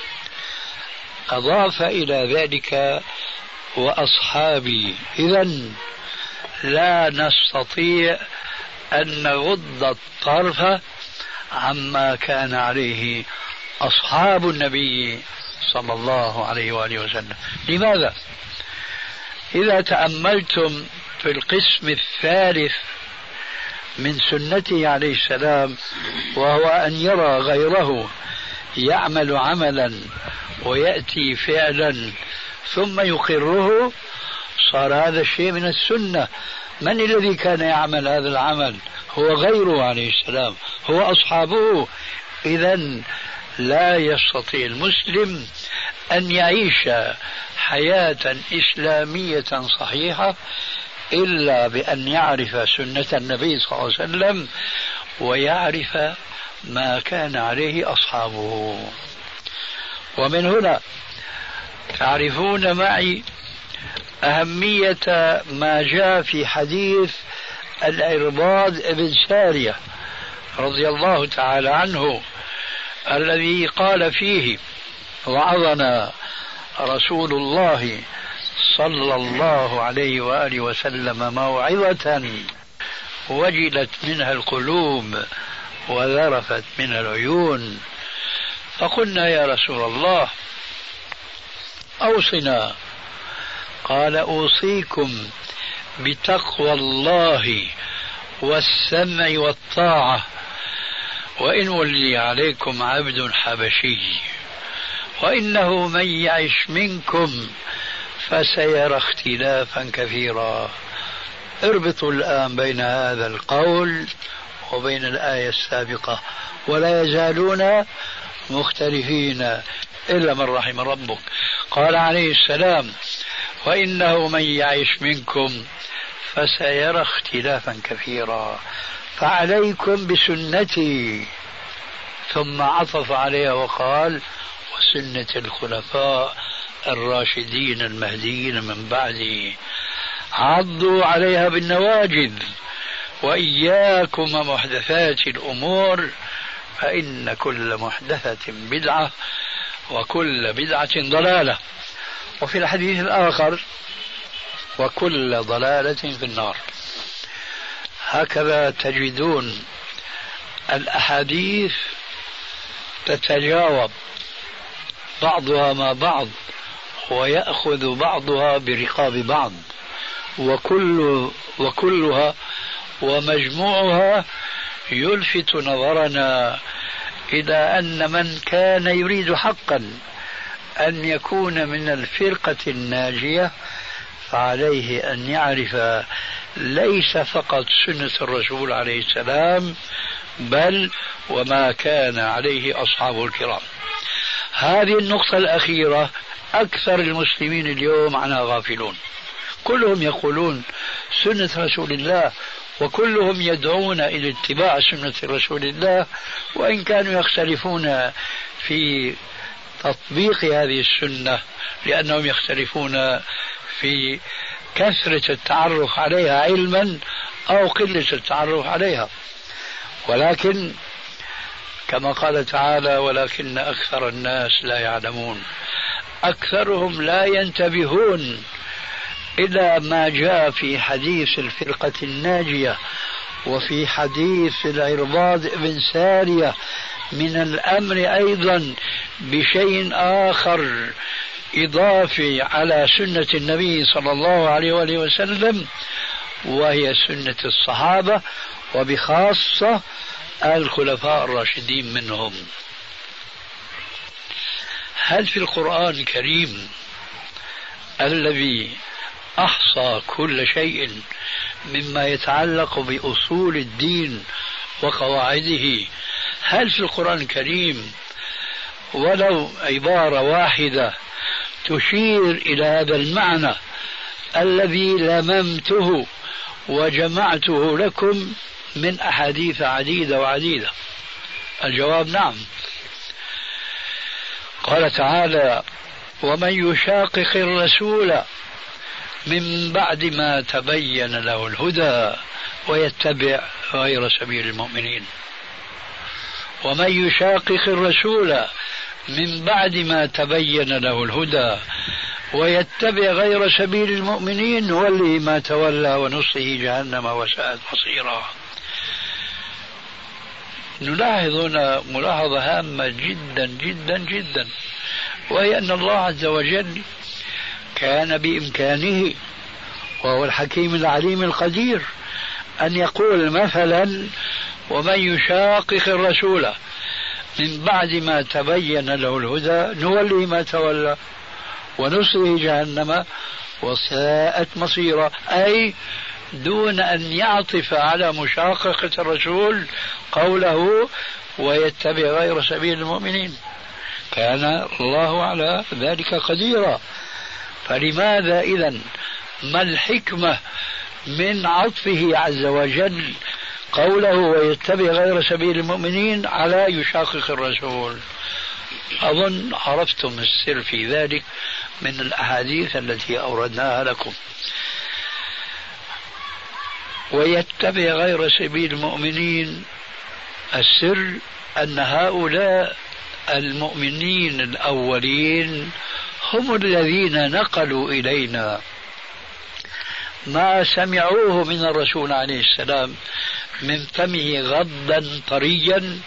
أضاف إلى ذلك وأصحابي. إذن لا نستطيع أن نغض الطرف عما كان عليه أصحاب النبي صلى الله عليه وآله وسلم. لماذا؟ إذا تأملتم في القسم الثالث من سنته عليه السلام، وهو أن يرى غيره يعمل عملا ويأتي فعلا ثم يقره، صار هذا الشيء من السنة. من الذي كان يعمل هذا العمل؟ هو غيره عليه السلام، هو أصحابه. إذن لا يستطيع المسلم أن يعيش حياة إسلامية صحيحة إلا بأن يعرف سنة النبي صلى الله عليه وسلم ويعرف ما كان عليه أصحابه. ومن هنا تعرفون معي أهمية ما جاء في حديث العرباض بن سارية رضي الله تعالى عنه، الذي قال فيه: وعظنا رسول الله صلى الله عليه وآله وسلم موعظة وجلت منها القلوب وذرفت منها العيون. فقلنا: يا رسول الله أوصنا. قال: أوصيكم بتقوى الله والسمع والطاعة، وإن ولي عليكم عبد حبشي، وإنه من يعش منكم فسيرى اختلافا كثيرا. اربطوا الآن بين هذا القول وبين الآية السابقة: ولا يزالون مختلفين إلا من رحم ربك. قال عليه السلام: وإنه من يعش منكم فسيرى اختلافا كثيرا، فعليكم بسنتي. ثم عطف عليها وقال: وسنة الخلفاء الراشدين المهديين من بعدي، عضوا عليها بالنواجذ، وإياكم محدثات الأمور، فإن كل محدثة بدعة وكل بدعة ضلالة. وفي الحديث الآخر: وكل ضلالة في النار. هكذا تجدون الأحاديث تتجاوب بعضها مع بعض، ويأخذ بعضها برقاب بعض، وكلها ومجموعها يلفت نظرنا إلى أن من كان يريد حقا أن يكون من الفرقة الناجية فعليه أن يعرف ليس فقط سنة الرسول عليه السلام، بل وما كان عليه أصحابه الكرام. هذه النقطة الأخيرة أكثر المسلمين اليوم عنها غافلون. كلهم يقولون سنة رسول الله، وكلهم يدعون إلى اتباع سنة رسول الله، وإن كانوا يختلفون في تطبيق هذه السنة لأنهم يختلفون في كثرة التعرف عليها علما أو قلة التعرف عليها. ولكن كما قال تعالى: ولكن أكثر الناس لا يعلمون. أكثرهم لا ينتبهون إلى ما جاء في حديث الفرقة الناجية وفي حديث العرباض بن سارية من الأمر أيضا بشيء آخر إضافي على سنة النبي صلى الله عليه وآله وسلم، وهي سنة الصحابة، وبخاصة الخلفاء الراشدين منهم. هل في القرآن الكريم الذي أحصى كل شيء مما يتعلق بأصول الدين وقواعده، هل في القرآن الكريم ولو عبارة واحدة تشير إلى هذا المعنى الذي لممته وجمعته لكم من أحاديث عديدة وعديدة؟ الجواب نعم. قال تعالى: ومن يشاقق الرسول من بعد ما تبين له الهدى ويتبع غير سبيل المؤمنين. ومن يشاقق الرسول من بعد ما تبين له الهدى ويتبع غير سبيل المؤمنين نوله ما تولى ونصله جهنم وساءت مصيرا. نلاحظ هنا ملاحظة هامة جدا جدا جدا، وهي أن الله عز وجل كان بإمكانه وهو الحكيم العليم القدير أن يقول مثلا ومن يشاقق الرسول من بعد ما تبين له الهدى نوله ما تولى ونصله جهنم وساءت مصيرا، أي دون أن يعطف على مشاققة الرسول قوله ويتبع غير سبيل المؤمنين. كان الله على ذلك قديرا. فلماذا إذن ما الحكمة من عطفه عز وجل قوله ويتبع غير سبيل المؤمنين على يشاقق الرسول؟ أظن عرفتم السر في ذلك من الأحاديث التي أوردناها لكم. ويتبع غير سبيل المؤمنين، السر أن هؤلاء المؤمنين الأولين هم الذين نقلوا إلينا ما سمعوه من الرسول عليه السلام من فمه غضا طريا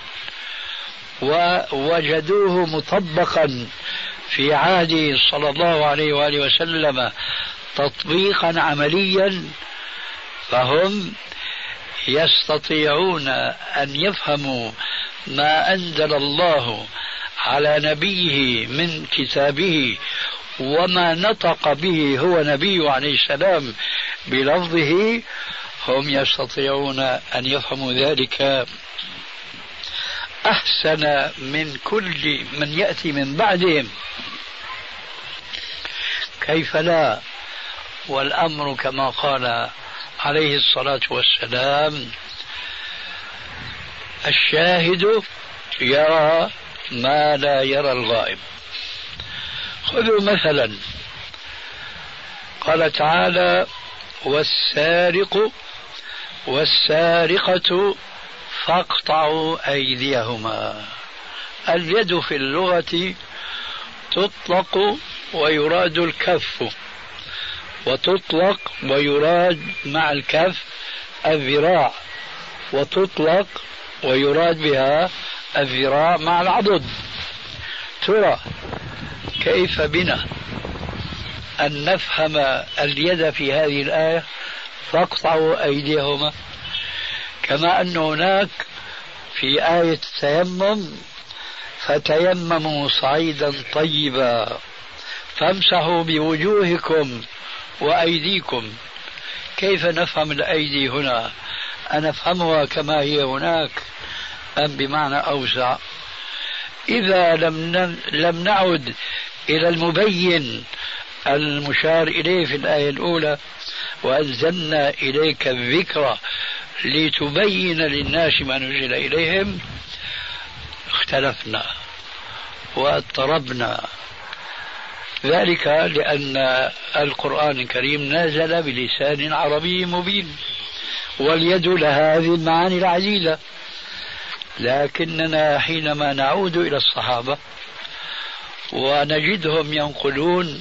ووجدوه مطبقا في عهده صلى الله عليه وآله وسلم تطبيقا عمليا، فهم يستطيعون أن يفهموا ما أنزل الله على نبيه من كتابه وما نطق به هو نبيه عليه السلام بلفظه. هم يستطيعون أن يفهموا ذلك أحسن من كل من يأتي من بعدهم. كيف لا؟ والأمر كما قال عليه الصلاة والسلام الشاهد يرى ما لا يرى الغائب. خذوا مثلا قال تعالى والسارق والسارقة فاقطعوا أيديهما. اليد في اللغة تطلق ويراد الكف، وتطلق ويراد مع الكف الذراع، وتطلق ويراد بها الذراع مع العضد. ترى كيف بنا أن نفهم اليد في هذه الآية فاقطعوا أيديهما، كما أن هناك في آية التيمم فتيمموا صعيدا طيبا فامسحوا بوجوهكم وأيديكم. كيف نفهم الأيدي هنا؟ أنفهمها كما هي هناك أم بمعنى أوسع؟ إذا لم نعد إلى المبين المشار إليه في الآية الأولى وأنزلنا إليك الذكر لتبين للناس ما نزل إليهم، اختلفنا واضطربنا. ذلك لأن القرآن الكريم نزل بلسان عربي مبين، واليد لها هذه المعاني العديدة. لكننا حينما نعود إلى الصحابة ونجدهم ينقلون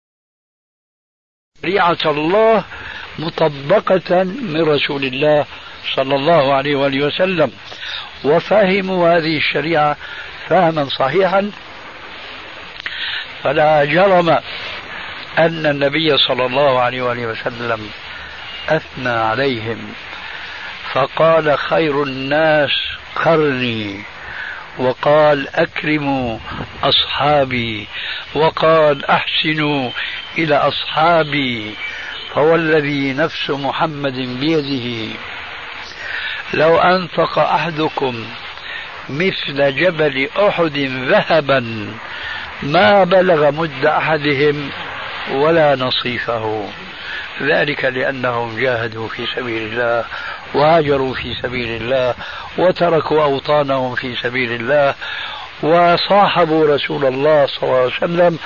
شريعة الله مطبقة من رسول الله صلى الله عليه وآله وسلم وفهموا هذه الشريعة فهما صحيحا، فلا جرم أن النبي صلى الله عليه وآله وسلم أثنى عليهم فقال خير الناس قرني، وقال أكرموا أصحابي، وقال أحسنوا إلى أصحابي، فوالذي نفس محمد بيده لو أنفق أحدكم مثل جبل أحد ذهبا ما بلغ مد أحدهم ولا نصيفه. ذلك لأنهم جاهدوا في سبيل الله وهاجروا في سبيل الله وتركوا أوطانهم في سبيل الله وصاحبوا رسول الله صلى الله عليه وسلم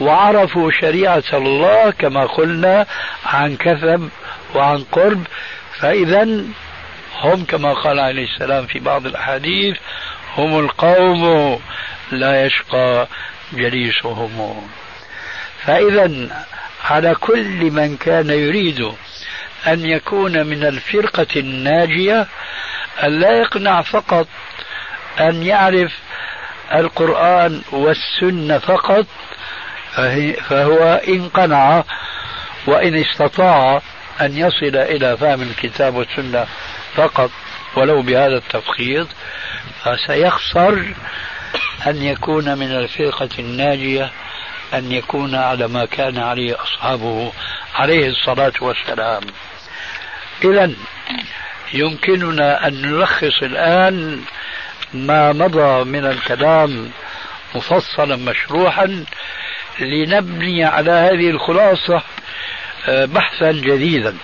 وعرفوا شريعة الله كما قلنا عن كثب وعن قرب، فإذا هم كما قال عليه السلام في بعض الأحاديث هم القوم لا يشقى جليسهم. فإذا على كل من كان يريد أن يكون من الفرقة الناجية أن لا يقنع فقط أن يعرف القرآن والسنة فقط، فهو إن قنع وإن استطاع أن يصل إلى فهم الكتاب والسنة فقط ولو بهذا التفخيط، فسيخسر أن يكون من الفرقة الناجية، أن يكون على ما كان عليه أصحابه عليه الصلاة والسلام. إذن يمكننا أن نلخص الآن ما مضى من الكلام مفصلا مشروحا لنبني على هذه الخلاصة بحثا جديدا.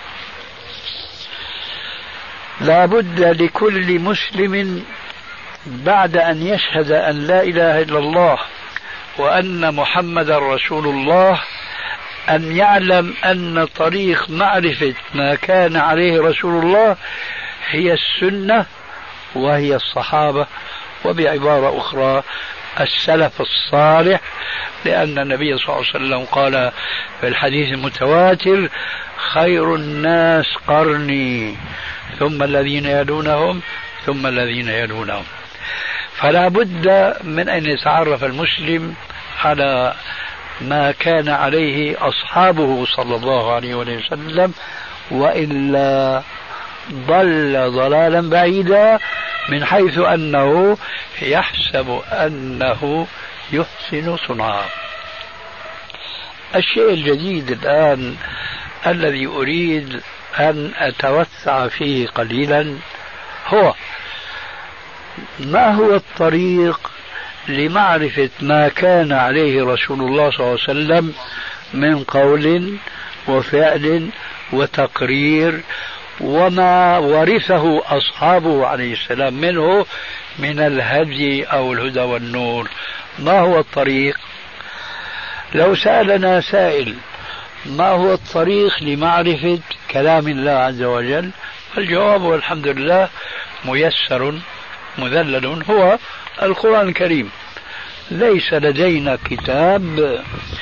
لا بد لكل مسلم بعد أن يشهد أن لا إله إلا الله وأن محمدا رسول الله أن يعلم أن طريق معرفة ما كان عليه رسول الله هي السنة وهي الصحابة، وبعبارة أخرى السلف الصالح، لأن النبي صلى الله عليه وسلم قال في الحديث المتواتر: خير الناس قرني ثم الذين يلونهم ثم الذين يلونهم. فلا بد من أن يتعرف المسلم على ما كان عليه أصحابه صلى الله عليه وسلم، وإلا ضل ضلالا بعيدا، من حيث أنه يحسب أنه يحسن صنعا. الشيء الجديد الآن الذي أريد أن أتوسع فيه قليلا هو ما هو الطريق لمعرفة ما كان عليه رسول الله صلى الله عليه وسلم من قول وفعل وتقرير، وما ورثه أصحابه عليه السلام منه من الهدي أو الهدى والنور. ما هو الطريق؟ لو سألنا سائل ما هو الطريق لمعرفة كلام الله عز وجل، الجواب والحمد لله ميسر مذلل، هو القرآن الكريم. ليس لدينا كتاب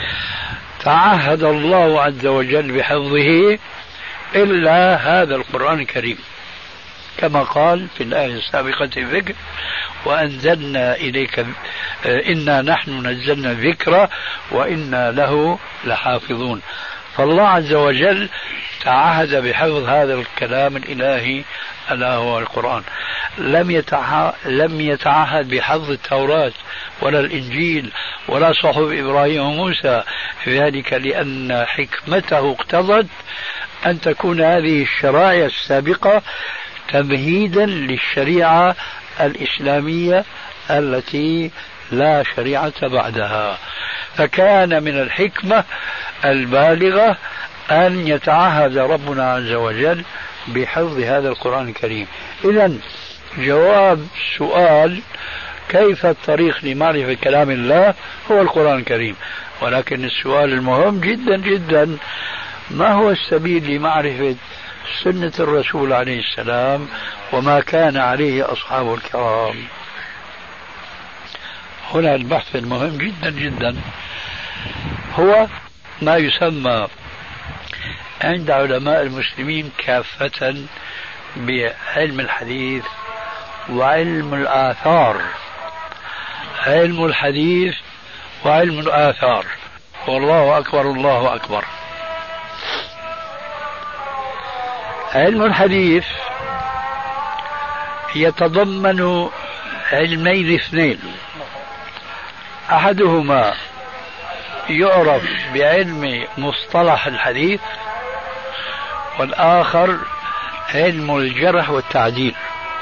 تعهد الله عز وجل بحفظه إلا هذا القرآن الكريم، كما قال في الآية السابقة الذكر: وأنزلنا إليك إنا نحن نزلنا الذكر وإنا له لحافظون. فالله عز وجل تعهد بحفظ هذا الكلام الإلهي ألا هو القرآن. لم يتعهد بحفظ التوراة ولا الإنجيل ولا صحف إبراهيم وموسى، ذلك لأن حكمته اقتضت أن تكون هذه الشرائع السابقة تمهيدا للشريعة الإسلامية التي لا شريعة بعدها. فكان من الحكمة البالغة أن يتعهد ربنا عز وجل بحفظ هذا القرآن الكريم. إذن جواب سؤال كيف الطريق لمعرفة كلام الله هو القرآن الكريم، ولكن السؤال المهم جدا جدا: ما هو السبيل لمعرفة سنة الرسول عليه السلام وما كان عليه أصحابه الكرام؟ هنا البحث المهم جدا جدا هو ما يسمى عند علماء المسلمين كافة بعلم الحديث وعلم الآثار. علم الحديث وعلم الآثار، والله أكبر الله أكبر. علم الحديث يتضمن علمين اثنين: أحدهما يعرف بعلم مصطلح الحديث، والآخر علم الجرح والتعديل.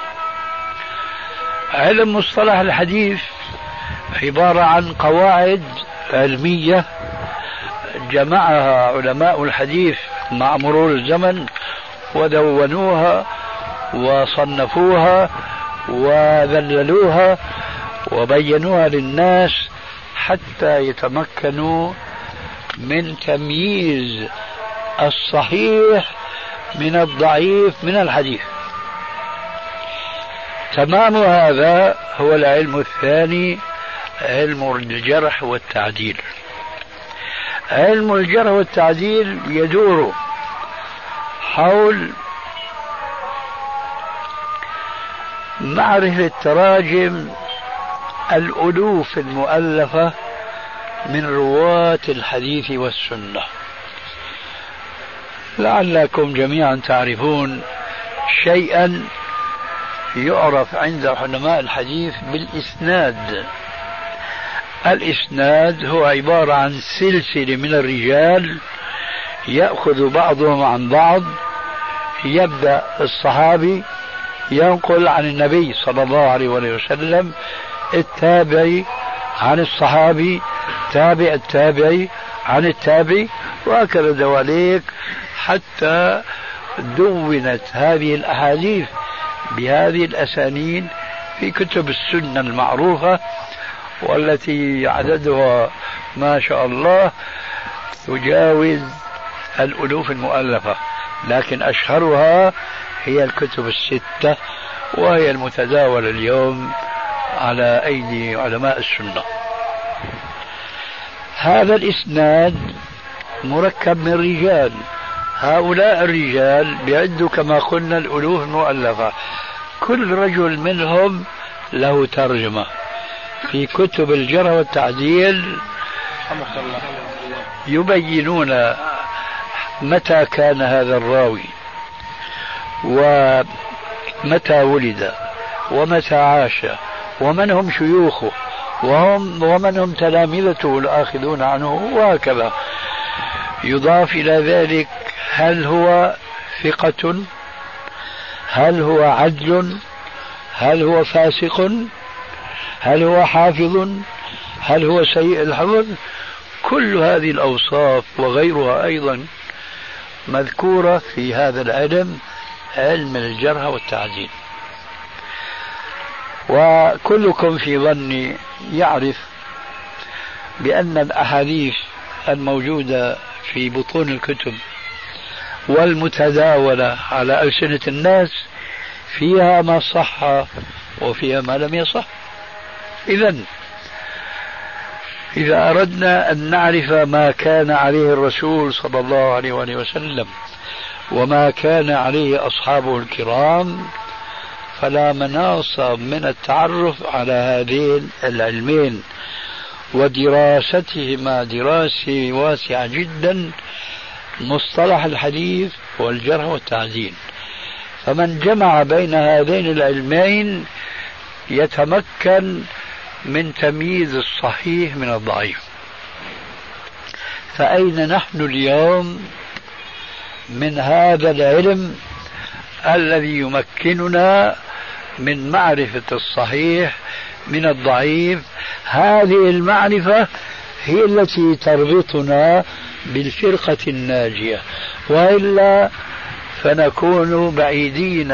علم مصطلح الحديث عبارة عن قواعد علمية جمعها علماء الحديث مع مرور الزمن ودونوها وصنفوها وذللوها وبينوها للناس حتى يتمكنوا من تمييز الصحيح من الضعيف من الحديث. تمام هذا هو العلم الثاني، علم الجرح والتعديل. علم الجرح والتعديل يدور حول معرفة تراجم الألوف المؤلفة من رواة الحديث والسنة. لعلكم جميعا تعرفون شيئا يعرف عند علماء الحديث بالإسناد. الإسناد هو عبارة عن سلسلة من الرجال يأخذ بعضهم عن بعض، يبدأ الصحابي ينقل عن النبي صلى الله عليه وسلم، التابعي عن الصحابي، تابع التابعي عن التابعي، وهكذا دواليك حتى دونت هذه الأحاديث بهذه الأسانيد في كتب السنة المعروفة، والتي عددها ما شاء الله تجاوز الألوف المؤلفة، لكن أشهرها هي الكتب الستة، وهي المتداولة اليوم على أيدي علماء السنة. هذا الإسناد مركب من رجال، هؤلاء الرجال بيعدوا كما قلنا الألوف المؤلفة، كل رجل منهم له ترجمة. في كتب الجرح والتعديل يبينون متى كان هذا الراوي، ومتى ولد، ومتى عاش، ومن هم شيوخه، ومن هم تلامذته الآخذون عنه، وهكذا. يضاف إلى ذلك هل هو ثقة، هل هو عدل، هل هو فاسق، هل هو حافظ، هل هو سيء الحفظ. كل هذه الأوصاف وغيرها أيضا مذكورة في هذا العلم، علم الجرح والتعديل. وكلكم في ظني يعرف بأن الأحاديث الموجودة في بطون الكتب والمتداولة على ألسنة الناس فيها ما صح وفيها ما لم يصح. إذا أردنا أن نعرف ما كان عليه الرسول صلى الله عليه وسلم وما كان عليه أصحابه الكرام، فلا مناص من التعرف على هذين العلمين ودراستهما دراسة واسعة جدا، مصطلح الحديث والجرح والتعديل. فمن جمع بين هذين العلمين يتمكن من تمييز الصحيح من الضعيف. فأين نحن اليوم من هذا العلم الذي يمكننا من معرفة الصحيح من الضعيف؟ هذه المعرفة هي التي تربطنا بالفرقة الناجية، وإلا فنكون بعيدين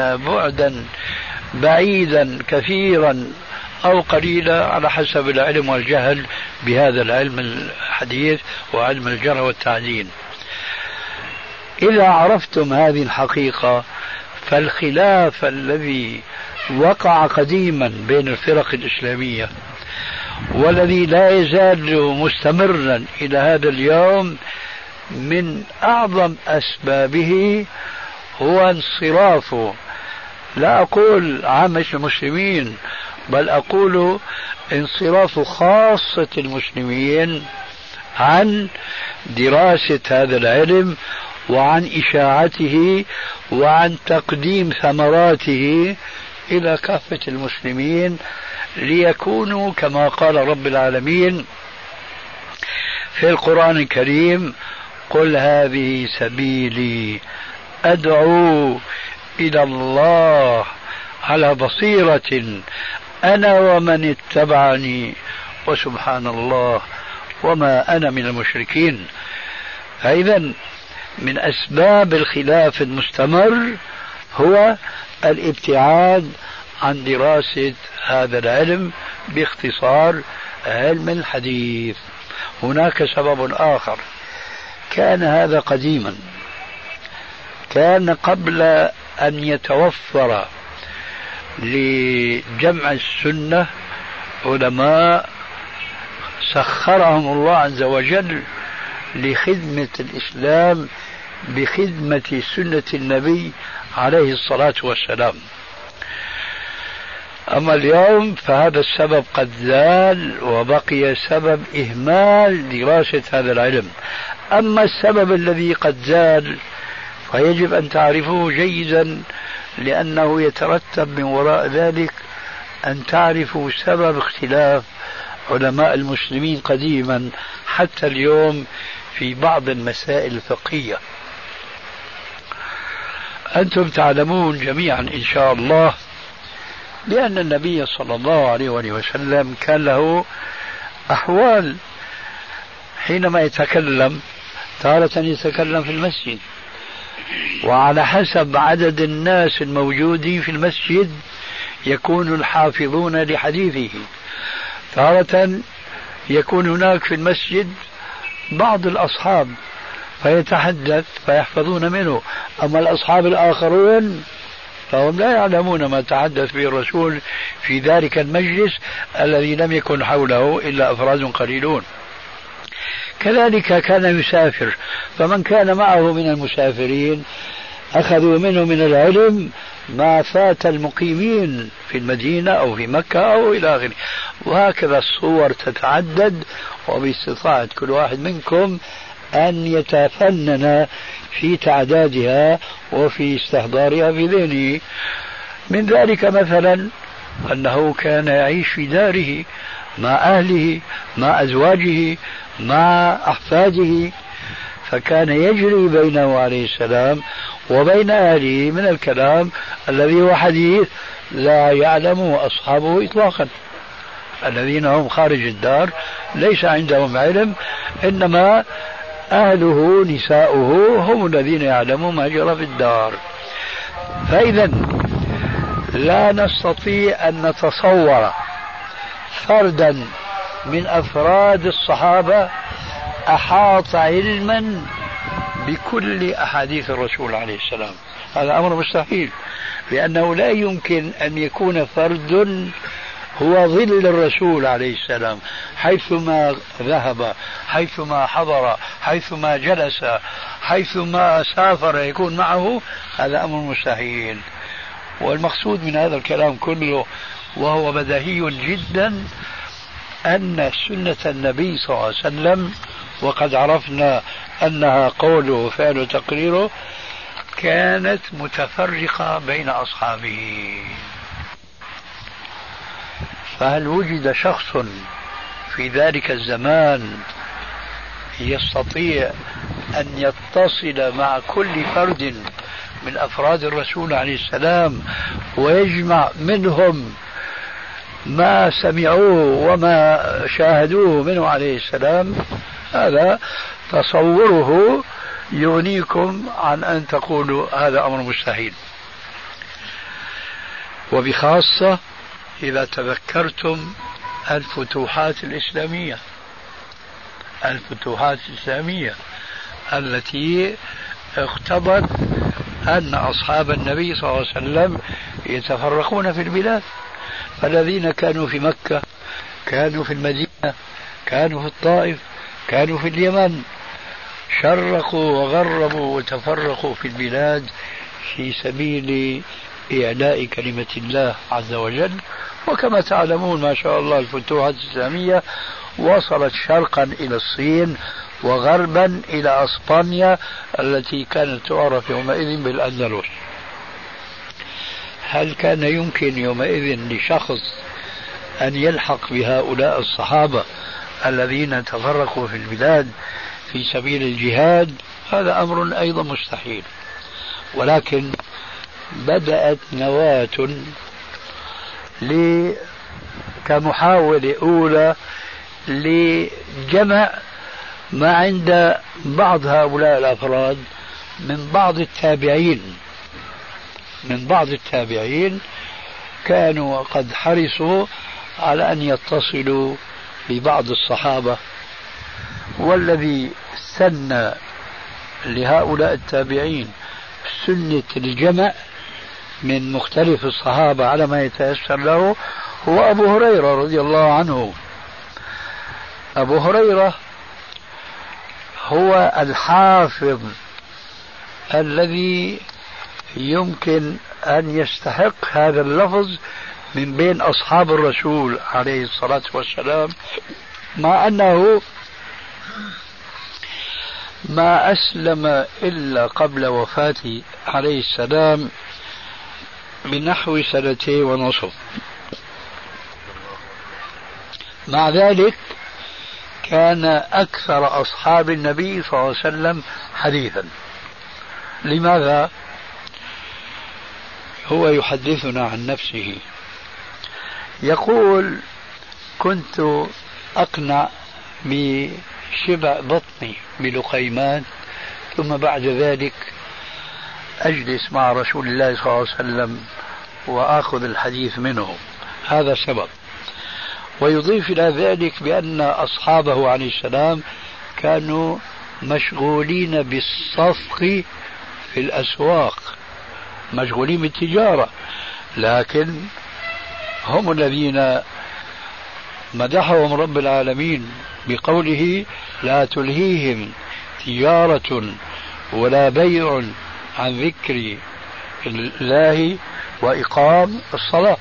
بعيدا كثيرا أو قليلا على حسب العلم والجهل بهذا العلم الحديث وعلم الجرح والتعديل. إذا عرفتم هذه الحقيقة، فالخلاف الذي وقع قديما بين الفرق الإسلامية والذي لا يزال مستمرا إلى هذا اليوم من أعظم أسبابه هو انصراف، لا أقول عامة المسلمين، بل أقول انصراف خاصة المسلمين عن دراسة هذا العلم وعن إشاعته وعن تقديم ثمراته إلى كافة المسلمين، ليكونوا كما قال رب العالمين في القرآن الكريم: قل هذه سبيلي أدعو إلى الله على بصيرة أنا ومن اتبعني وسبحان الله وما أنا من المشركين. فإذا من أسباب الخلاف المستمر هو الابتعاد عن دراسة هذا العلم، باختصار علم الحديث. هناك سبب آخر، كان هذا قديما، كان قبل أن يتوفر لجمع السنة علماء سخرهم الله عز وجل لخدمة الإسلام بخدمة سنة النبي عليه الصلاة والسلام. أما اليوم فهذا السبب قد زال وبقي سبب إهمال دراسة هذا العلم. أما السبب الذي قد زال فيجب أن تعرفوه جيدا، لأنه يترتب من وراء ذلك أن تعرفوا سبب اختلاف علماء المسلمين قديما حتى اليوم في بعض المسائل الفقهية. أنتم تعلمون جميعا إن شاء الله بأن النبي صلى الله عليه وسلم كان له أحوال حينما يتكلم. تارة يتكلم في المسجد، وعلى حسب عدد الناس الموجودين في المسجد يكون الحافظون لحديثه. تارة يكون هناك في المسجد بعض الأصحاب فيتحدث فيحفظون منه، أما الأصحاب الآخرون فهم لا يعلمون ما تحدث به الرسول في ذلك المجلس الذي لم يكن حوله إلا أفراد قليلون. كذلك كان يسافر، فمن كان معه من المسافرين أخذوا منه من العلم ما فات المقيمين في المدينة أو في مكة أو إلى آخره. وهكذا الصور تتعدد، وباستطاعة كل واحد منكم أن يتفنن في تعدادها وفي استحضارها في ذهنه. من ذلك مثلا أنه كان يعيش في داره مع أهله مع أزواجه مع أحفاده، فكان يجري بينه عليه السلام وبين أهله من الكلام الذي هو حديث لا يعلمه أصحابه إطلاقا. الذين هم خارج الدار ليس عندهم علم، إنما أهله نساؤه هم الذين يعلمون ما جرى في الدار. فإذا لا نستطيع أن نتصور فردا من أفراد الصحابة أحاط علما بكل أحاديث الرسول عليه السلام. هذا أمر مستحيل، لأنه لا يمكن أن يكون فرد هو ظل الرسول عليه السلام حيثما ذهب، حيثما حضر، حيثما جلس، حيثما سافر يكون معه. هذا أمر مستحيل. والمقصود من هذا الكلام كله وهو بديهي جدا أن سنة النبي صلى الله عليه وسلم، وقد عرفنا أنها قوله وفعله وتقريره، كانت متفرقة بين أصحابه. فهل وجد شخص في ذلك الزمان يستطيع أن يتصل مع كل فرد من أفراد الرسول عليه السلام ويجمع منهم ما سمعوه وما شاهدوه منه عليه السلام؟ هذا تصوره يغنيكم عن أن تقولوا هذا أمر مستحيل. وبخاصة إذا تذكرتم الفتوحات الإسلامية التي اقتضت أن أصحاب النبي صلى الله عليه وسلم يتفرقون في البلاد. فالذين كانوا في مكة كانوا في المدينة، كانوا في الطائف، كانوا في اليمن، شرقوا وغربوا وتفرقوا في البلاد في سبيل إعلاء كلمة الله عز وجل. وكما تعلمون ما شاء الله الفتوحات الإسلامية وصلت شرقا إلى الصين وغربا إلى أسبانيا التي كانت تعرف يومئذ بالأندلس. هل كان يمكن يومئذ لشخص أن يلحق بهؤلاء الصحابة الذين تفرقوا في البلاد في سبيل الجهاد؟ هذا أمر أيضا مستحيل. ولكن بدأت نواة كمحاولة أولى لجمع ما عند بعض هؤلاء الأفراد من بعض التابعين كانوا قد حرصوا على أن يتصلوا ببعض الصحابة. والذي سن لهؤلاء التابعين سنة الجمع من مختلف الصحابة على ما يتيسر له هو أبو هريرة رضي الله عنه. أبو هريرة هو الحافظ الذي يمكن أن يستحق هذا اللفظ من بين أصحاب الرسول عليه الصلاة والسلام، مع أنه ما أسلم إلا قبل وفاته عليه السلام بنحو 2 سنين. مع ذلك كان أكثر أصحاب النبي صلى الله عليه وسلم حديثا. لماذا؟ هو يحدثنا عن نفسه يقول: كنت أقنع بشبع بطني بلقيمان، ثم بعد ذلك أجلس مع رسول الله صلى الله عليه وسلم وآخذ الحديث منه. هذا سبب. ويضيف إلى ذلك بأن أصحابه عليه السلام كانوا مشغولين بالصفق في الأسواق، مشغولين بالتجارة، لكن هم الذين مدحهم رب العالمين بقوله: لا تلهيهم تجارة ولا بيع عن ذكر الله وإقام الصلاة.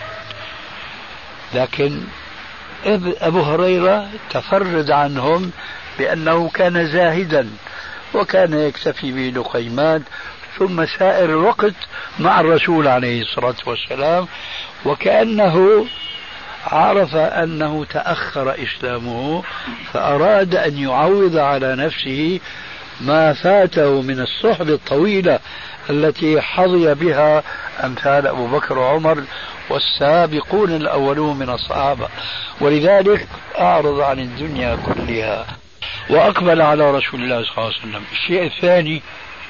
لكن أبو هريرة تفرد عنهم بأنه كان زاهدا وكان يكتفي بلقيمان، ثم سائر الوقت مع الرسول عليه الصلاة والسلام، وكأنه عرف أنه تأخر إسلامه فأراد أن يعوض على نفسه ما فاته من الصحبة الطويلة التي حظي بها أمثال أبو بكر وعمر والسابقون الأولون من الصحابة. ولذلك أعرض عن الدنيا كلها وأقبل على رسول الله صلى الله عليه وسلم. الشيء الثاني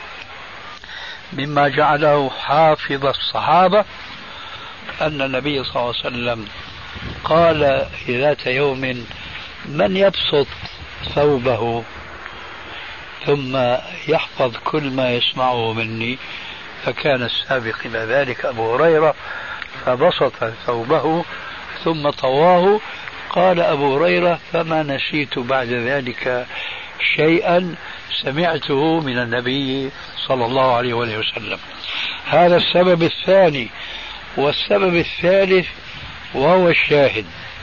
مما جعله حافظ الصحابة أن النبي صلى الله عليه وسلم قال ذات يوم: من يبسط ثوبه ثم يحفظ كل ما يسمعه مني؟ فكان السابق إلى ذلك أبو هريرة، فبسط ثوبه ثم طواه. قال أبو هريرة: فما نسيت بعد ذلك شيئا سمعته من النبي صلى الله عليه وسلم. هذا السبب الثاني. والسبب الثالث وهو الشاهد: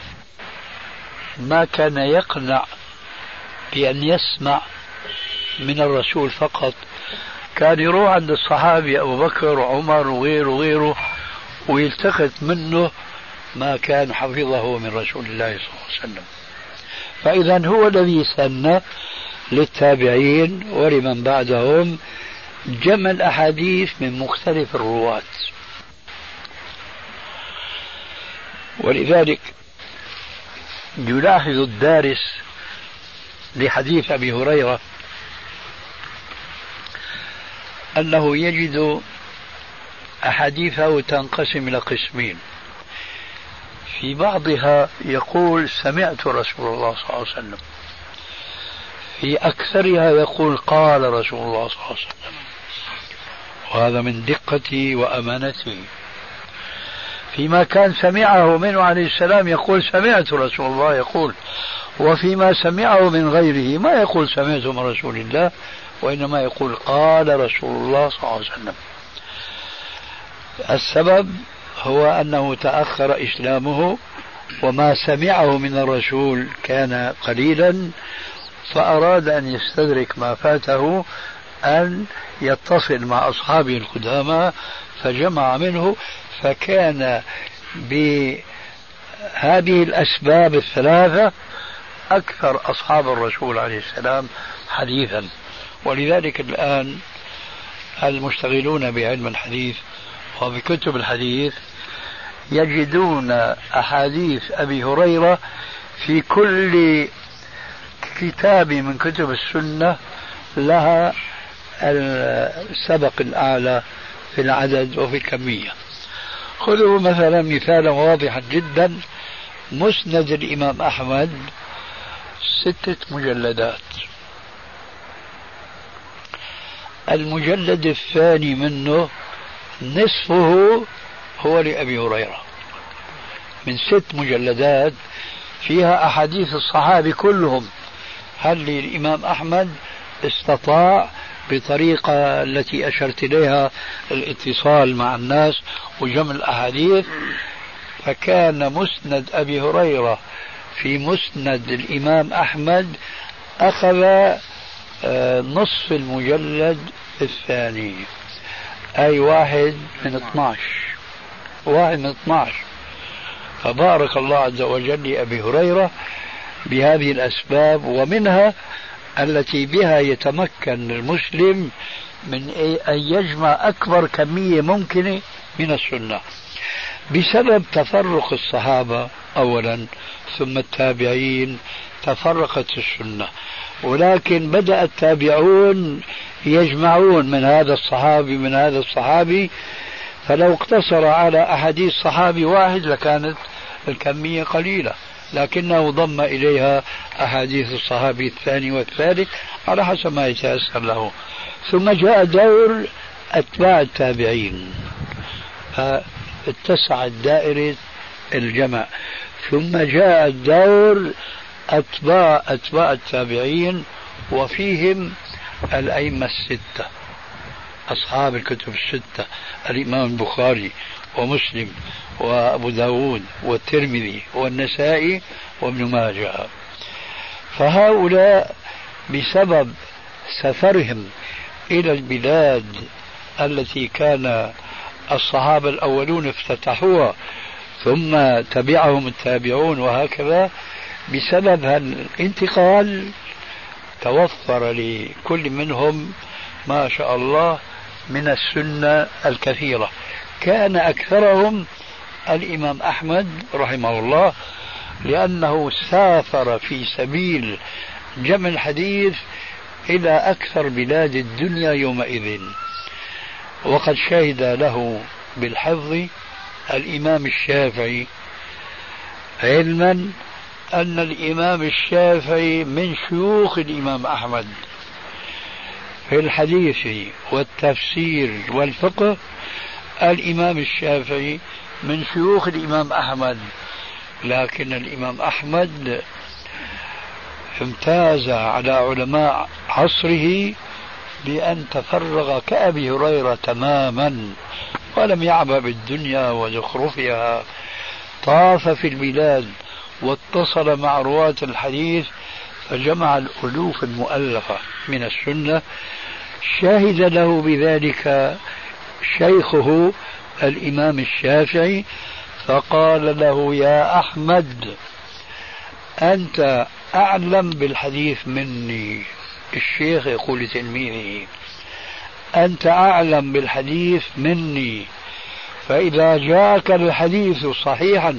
ما كان يقنع بأن يسمع من الرسول فقط، كان يروح عند الصحابي أبو بكر وعمر وغيره ويلتقط منه ما كان حفظه من رسول الله صلى الله عليه وسلم. فإذا هو الذي سن للتابعين ولمن بعدهم جمع الأحاديث من مختلف الرواة. ولذلك يلاحظ الدارس لحديث أبي هريرة أنه يجد أحاديثه تنقسم إلى قسمين. في بعضها يقول: سمعت رسول الله صلى الله عليه وسلم. في أكثرها يقول: قال رسول الله صلى الله عليه وسلم. وهذا من دقتي وأمانتي. فيما كان سمعه منه عليه السلام يقول: سمعت رسول الله يقول. وفيما سمعه من غيره ما يقول سمعت من رسول الله، وإنما يقول: قال رسول الله صلى الله عليه وسلم. السبب هو أنه تأخر إسلامه وما سمعه من الرسول كان قليلا، فأراد أن يستدرك ما فاته، أن يتصل مع أصحابه القدامى، فجمع منه. فكان بهذه الأسباب الثلاثة أكثر أصحاب الرسول عليه السلام حديثا. ولذلك الآن المشتغلون بعلم الحديث وبكتب الحديث يجدون أحاديث أبي هريرة في كل كتاب من كتب السنة لها السبق الأعلى في العدد وفي الكمية. خذوا مثلا مثالا واضحا جدا: مسند الإمام أحمد 6 مجلدات. المجلد الثاني منه نصفه هو لأبي هريرة، من 6 مجلدات فيها أحاديث الصحابة كلهم. هل الإمام أحمد استطاع بطريقة التي أشرت إليها الاتصال مع الناس وجمع الأحاديث، فكان مسند أبي هريرة في مسند الإمام أحمد أخذ نصف المجلد الثاني، أي 1/12. فبارك الله عز وجل لأبي هريرة بهذه الأسباب، ومنها التي بها يتمكن المسلم من أن يجمع أكبر كمية ممكنة من السنة. بسبب تفرق الصحابة أولا ثم التابعين تفرقت السنة، ولكن بدأ التابعون يجمعون من هذا الصحابي من هذا الصحابي، فلو اقتصر على أحاديث صحابي واحد لكانت الكمية قليلة، لكنه ضم إليها أحاديث الصحابي الثاني والثالث على حسب ما يتيسر له. ثم جاء دور أتباع التابعين فاتسعت دائرة الجمع، ثم جاء دور أتباع التابعين، وفيهم الأئمة 6 أصحاب الكتب 6: الإمام البخاري ومسلم وأبو داود والترمذي والنسائي وابن ماجه. فهؤلاء بسبب سفرهم إلى البلاد التي كان الصحابة الأولون افتتحوها ثم تبعهم التابعون وهكذا، بسبب الانتقال توفر لكل منهم ما شاء الله من السنة الكثيرة. كان أكثرهم الإمام أحمد رحمه الله، لأنه سافر في سبيل جمع الحديث إلى أكثر بلاد الدنيا يومئذ، وقد شهد له بالحفظ الإمام الشافعي، علما أن الإمام الشافعي من شيوخ الإمام أحمد في الحديث والتفسير والفقه. الإمام الشافعي من شيوخ الإمام أحمد، لكن الإمام أحمد امتاز على علماء عصره بأن تفرغ كأبي هريرة تماما، ولم يعبأ بالدنيا وزخرفها، طاف في البلاد واتصل مع رواة الحديث فجمع الألوف المؤلفة من السنة. شهد له بذلك شيخه الإمام الشافعي، فقال له: يا أحمد، أنت أعلم بالحديث مني. الشيخ يقول لتلميذه: أنت أعلم بالحديث مني، فإذا جاءك الحديث صحيحا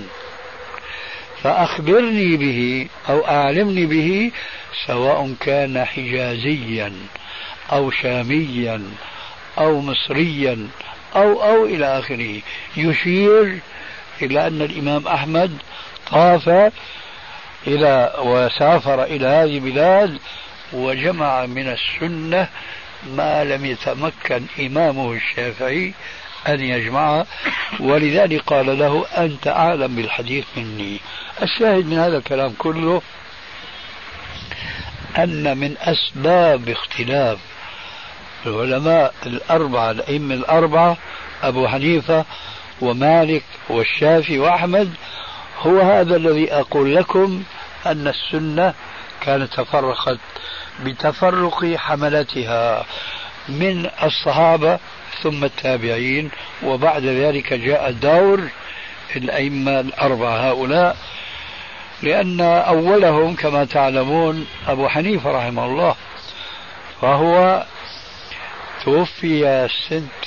فأخبرني به أو أعلمني به، سواء كان حجازيا أو شاميا أو مصريا أو إلى آخره. يشير إلى أن الإمام أحمد طاف وسافر إلى هذه البلاد وجمع من السنة ما لم يتمكن إمامه الشافعي أن يجمعها، ولذلك قال له: أنت أعلم بالحديث مني. الشاهد من هذا الكلام كله أن من أسباب اختلاف العلماء الأربعة الأئمة الأربعة أبو حنيفة ومالك والشافعي وأحمد هو هذا الذي أقول لكم، أن السنة كانت تفرقت بتفرق حملتها من الصحابة ثم التابعين، وبعد ذلك جاء دور الأئمة الأربعة هؤلاء، لأن أولهم كما تعلمون أبو حنيفة رحمه الله، فهو توفي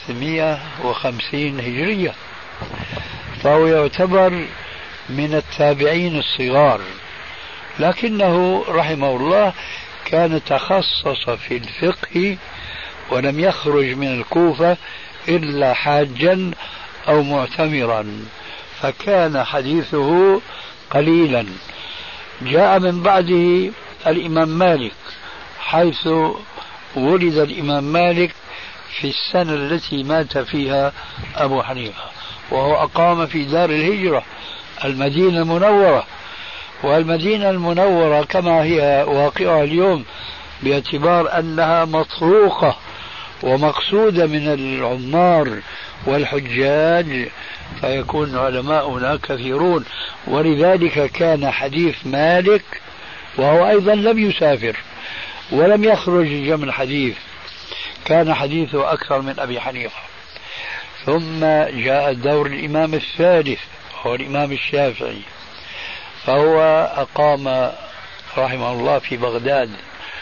650 هجرية، فهو يعتبر من التابعين الصغار، لكنه رحمه الله كان تخصص في الفقه ولم يخرج من الكوفة إلا حاجا أو معتمرا، فكان حديثه قليلا. جاء من بعده الإمام مالك، حيث ولد الإمام مالك في السنة التي مات فيها أبو حنيفة، وهو أقام في دار الهجرة المدينة المنورة. والمدينة المنورة كما هي واقعة اليوم باعتبار أنها مطروقة ومقصودة من العمار والحجاج، فيكون علماؤنا كثيرون. ولذلك كان حديث مالك، وهو أيضا لم يسافر ولم يخرج جمع الحديث، كان حديثه أكثر من أبي حنيفة. ثم جاء دور الإمام الثالث هو الإمام الشافعي، فهو أقام رحمه الله في بغداد،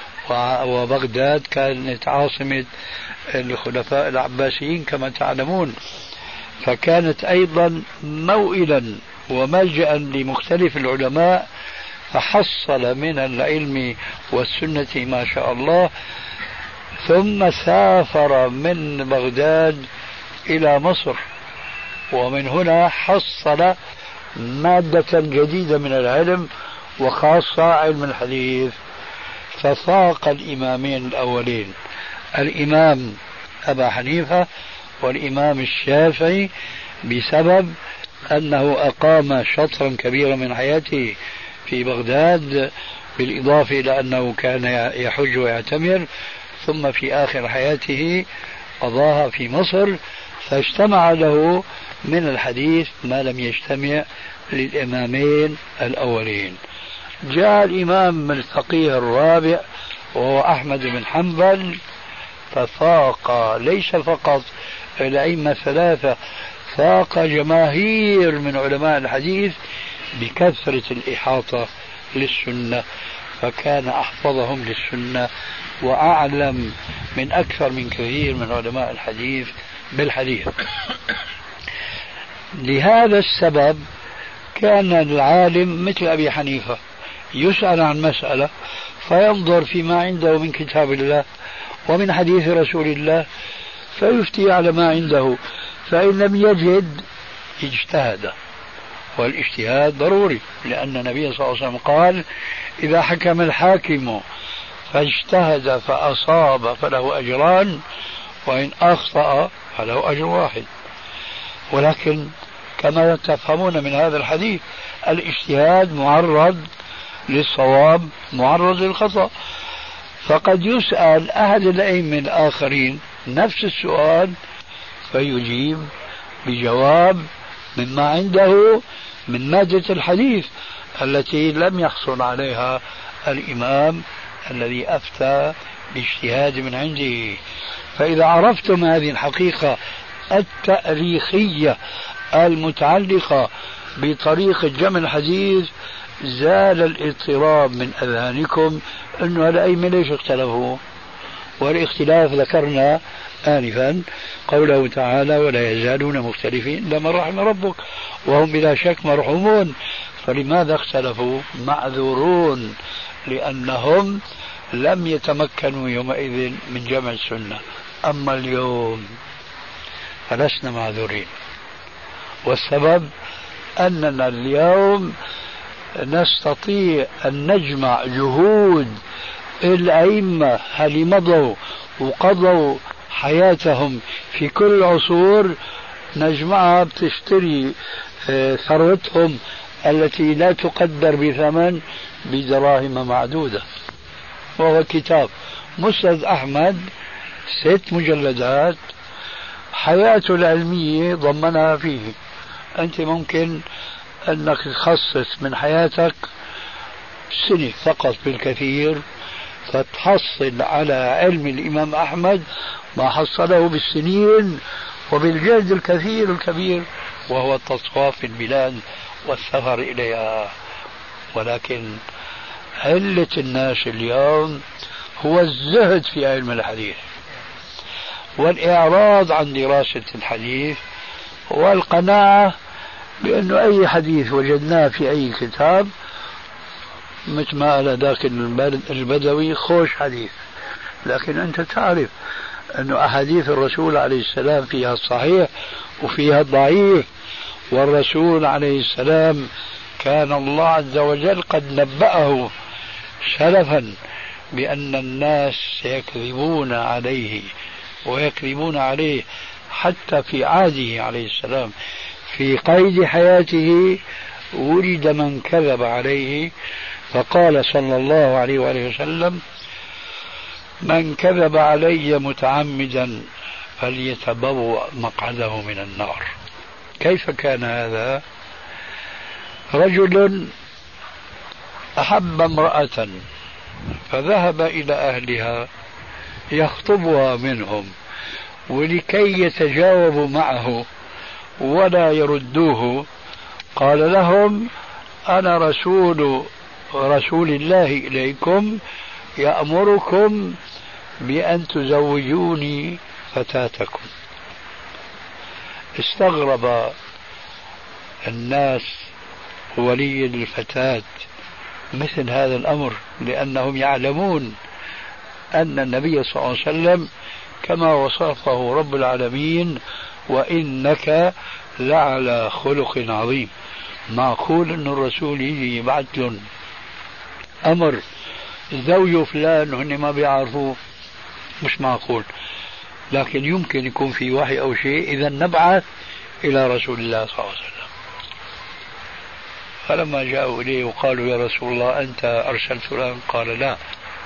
وبغداد كانت عاصمة الخلفاء العباسيين كما تعلمون، فكانت أيضا موئلا وملجأ لمختلف العلماء، فحصل من العلم والسنة ما شاء الله. ثم سافر من بغداد إلى مصر، ومن هنا حصل مادة جديدة من العلم وخاصة علم الحديث، ففاق الإمامين الأولين الإمام أبا حنيفة والإمام الشافعي بسبب أنه أقام شطرا كبيرا من حياته في بغداد، بالإضافة إلى أنه كان يحج ويعتمر، ثم في آخر حياته قضاها في مصر، فاجتمع له من الحديث ما لم يجتمع للإمامين الأولين. جاء الإمام الفقيه الرابع وهو أحمد بن حنبل، ففاق ليس فقط الأئمة الثلاثة، فاق جماهير من علماء الحديث بكثرة الإحاطة للسنة، فكان أحفظهم للسنة وأعلم من أكثر من كثير من علماء الحديث بالحديث. لهذا السبب كان العالم مثل أبي حنيفة يسأل عن مسألة فينظر فيما عنده من كتاب الله ومن حديث رسول الله فيفتي على ما عنده، فإن لم يجد اجتهد، والاجتهاد ضروري، لأن النبي صلى الله عليه وسلم قال: إذا حكم الحاكم فاجتهد فأصاب فله أجران، وإن أخطأ فله أجر واحد. ولكن كما تفهمون من هذا الحديث الاجتهاد معرض للصواب معرض للخطأ، فقد يسأل أحد الأئمة الآخرين نفس السؤال فيجيب بجواب مما عنده من مادة الحديث التي لم يحصل عليها الإمام الذي أفتى باجتهاد من عنده. فإذا عرفتم هذه الحقيقة التاريخية المتعلقة بطريقة جمع الحديث زال الاضطراب من أذهانكم أنه الأئمة ليش اختلفوا. والاختلاف ذكرنا آنفا قوله تعالى: ولا يزالون مختلفين إلا من رحم ربك وهم بلا شك مرحومون. فلماذا اختلفوا؟ معذورون، لأنهم لم يتمكنوا يومئذ من جمع السنة. أما اليوم فلسنا معذورين، والسبب أننا اليوم نستطيع أن نجمع جهود الأئمة اللي مضوا وقضوا حياتهم في كل العصور، نجمعها بتشتري ثروتهم التي لا تقدر بثمن بدراهم معدودة، وهو كتاب مسند أحمد 6 مجلدات حياته العلمية ضمنها فيه. أنت ممكن أنك تخصص من حياتك سنة فقط بالكثير فتحصل على علم الإمام أحمد ما حصله بالسنين وبالجهد الكثير الكبير، وهو التصفية في البلاد والسفر إليها. ولكن علة الناس اليوم هو الزهد في علم الحديث والإعراض عن دراسة الحديث والقناعة بأنه أي حديث وجدناه في أي كتاب مثل ما قال ذاك البدوي خوش حديث. لكن أنت تعرف أن أحاديث الرسول عليه السلام فيها الصحيح وفيها الضعيف، والرسول عليه السلام كان الله عز وجل قد نبأه سلفا بأن الناس سيكذبون عليه ويكذبون عليه حتى في عهده عليه السلام، في قيد حياته ولد من كذب عليه، فقال صلى الله عليه وآله وسلم: من كذب علي متعمدا فليتبوأ مقعده من النار. كيف كان هذا؟ رجل أحب امرأة فذهب إلى أهلها يخطبها منهم، ولكي يتجاوبوا معه ولا يردوه قال لهم: أنا رسول الله إليكم يأمركم بأن تزوجوني فتاتكم. استغرب الناس ولي الفتاة مثل هذا الأمر، لأنهم يعلمون أن النبي صلى الله عليه وسلم كما وصفه رب العالمين: وإنك لعلى خلق عظيم. معقول أن الرسول يجي يبعث لهم أمر زوج فلان هن ما بيعرفوه؟ مش معقول، لكن يمكن يكون في وحي أو شيء، إذا نبعث إلى رسول الله صلى الله عليه وسلم. فلما جاءوا إليه وقالوا: يا رسول الله أنت أرسلت فلان؟ قال: لا،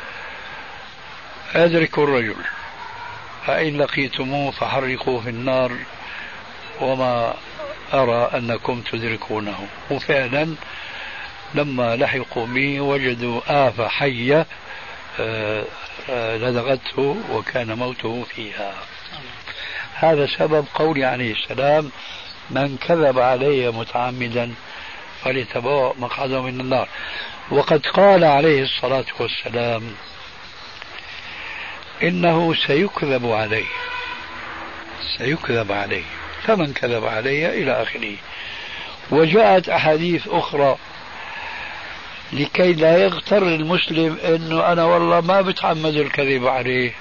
أدركوا الرجل، فإن لقيتموه فحرقوه في النار، وما أرى أنكم تدركونه. وفعلا لما لحقوا به وجدوا آفة حية لدغته وكان موته فيها. هذا سبب قول عليه السلام: من كذب علي متعمدا فليتبوأ مقعده من النار. وقد قال عليه الصلاة والسلام: إنه سيكذب عليه فمن كذب علي إلى آخره. وجاءت أحاديث أخرى لكي لا يغتر المسلم أنه أنا والله ما بتعمد الكذب عليه،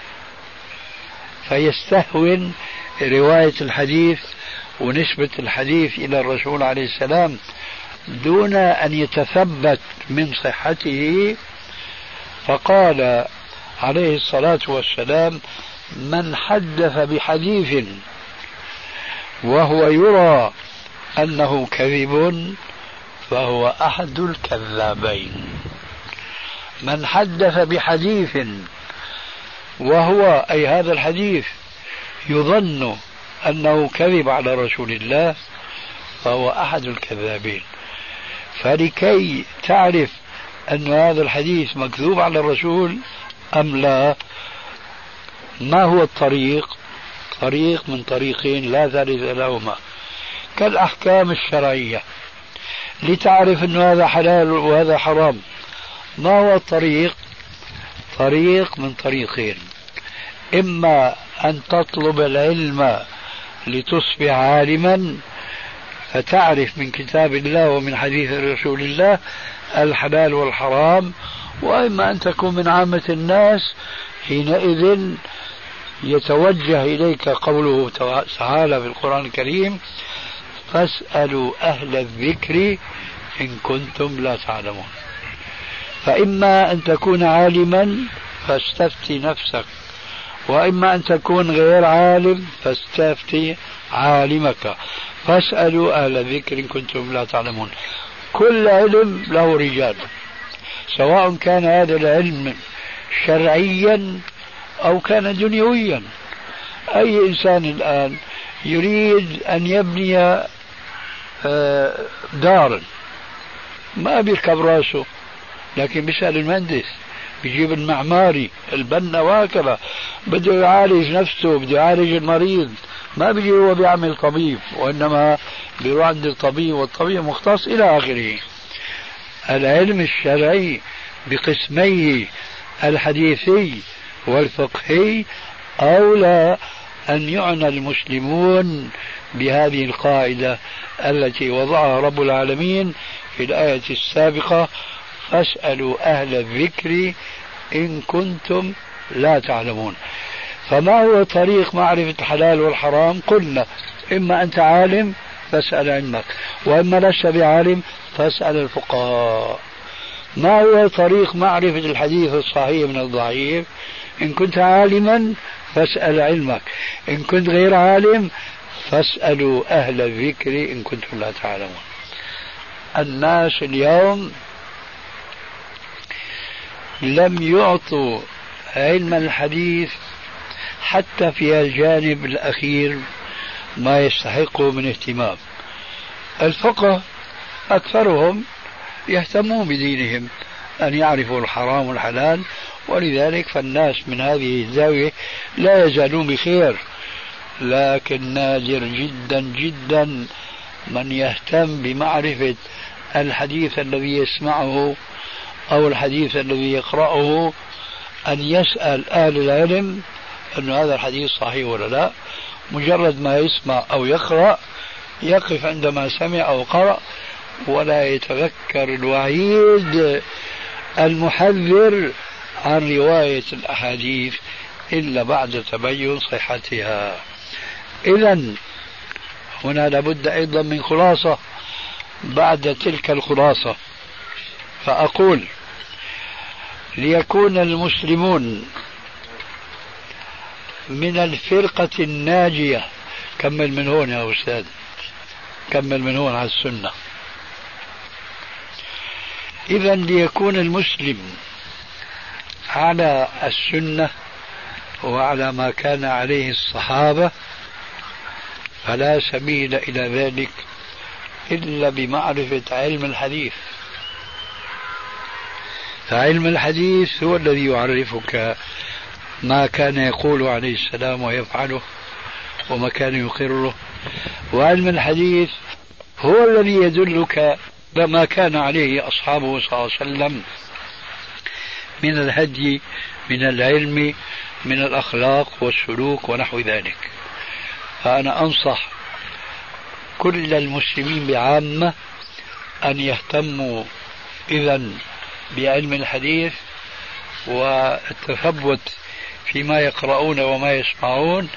فيستهون رواية الحديث ونسبة الحديث إلى الرسول عليه السلام دون أن يتثبت من صحته. فقال عليه الصلاة والسلام: من حدث بحديث وهو يرى أنه كذب فهو أحد الكذابين. من حدث بحديث وهو أي هذا الحديث يظن أنه كذب على رسول الله فهو أحد الكذابين. فلكي تعرف أن هذا الحديث مكذوب على الرسول أم لا، ما هو الطريق؟ طريق من طريقين لا ثالث لهما، كالأحكام الشرعية. لتعرف أن هذا حلال وهذا حرام، ما هو الطريق؟ طريق من طريقين: إما أن تطلب العلم لتصبح عالما فتعرف من كتاب الله ومن حديث رسول الله الحلال والحرام، وإما أن تكون من عامة الناس. حينئذ يتوجه إليك قوله تعالى في القرآن الكريم: فاسألوا أهل الذكر إن كنتم لا تعلمون. فإما أن تكون عالما فاستفتي نفسك، وإما أن تكون غير عالم فاستفتي عالمك. فاسألوا أهل الذكر إن كنتم لا تعلمون. كل علم له رجال، سواء كان هذا العلم شرعيا أو كان دنيويا. أي إنسان الآن يريد أن يبني دارا ما بيركب راسه، لكن بيسأل المهندس، بيجيب المعماري البنا وهكذا، بده يعالج نفسه، بده يعالج المريض، ما بيجي هو بيعمل طبيب، وإنما بيروح عند الطبيب والطبيب مختص إلى آخره. العلم الشرعي بقسميه الحديثي والفقهي أولى أن يعنى المسلمون بهذه القاعدة التي وضعها رب العالمين في الآية السابقة: فاسألوا أهل الذكر إن كنتم لا تعلمون. فما هو طريق معرفة الحلال والحرام؟ قلنا: إما أنت عالم فاسأل علمك، وإما لست بعالم فاسأل الفقهاء. ما هو طريق معرفة الحديث الصحيح من الضعيف؟ إن كنت عالما فاسأل علمك، إن كنت غير عالم فاسألوا أهل الذكر إن كنتم لا تعلمون. الناس اليوم لم يعطوا علم الحديث حتى في الجانب الأخير ما يستحقه من اهتمام. الفقه أكثرهم يهتمون بدينهم، أن يعرفوا الحرام والحلال، ولذلك فالناس من هذه الزاوية لا يزالون بخير. لكن نادر جدا جدا من يهتم بمعرفة الحديث الذي يسمعه أو الحديث الذي يقرأه، أن يسأل أهل العلم أن هذا الحديث صحيح ولا لا. مجرد ما يسمع أو يقرأ يقف عندما سمع أو قرأ، ولا يتذكر الوعيد المحذر عن رواية الأحاديث إلا بعد تبين صحتها. إذن هنا لابد أيضا من خلاصة بعد تلك الخلاصة، فأقول ليكون المسلمون من الفرقة الناجية. كمل من هون يا أستاذ، كمل من هون على السنة. إذا ليكون المسلم على السنة وعلى ما كان عليه الصحابة، فلا سبيل إلى ذلك إلا بمعرفة علم الحديث. فعلم الحديث هو الذي يعرفك ما كان يقول عليه السلام ويفعله وما كان يقره، وعلم الحديث هو الذي يدلك ما كان عليه أصحابه صلى الله عليه وسلم من الهدي، من العلم، من الأخلاق والسلوك ونحو ذلك. فأنا أنصح كل المسلمين بعامة أن يهتموا إذن بعلم الحديث والتثبت فيما يقرؤون وما يسمعون،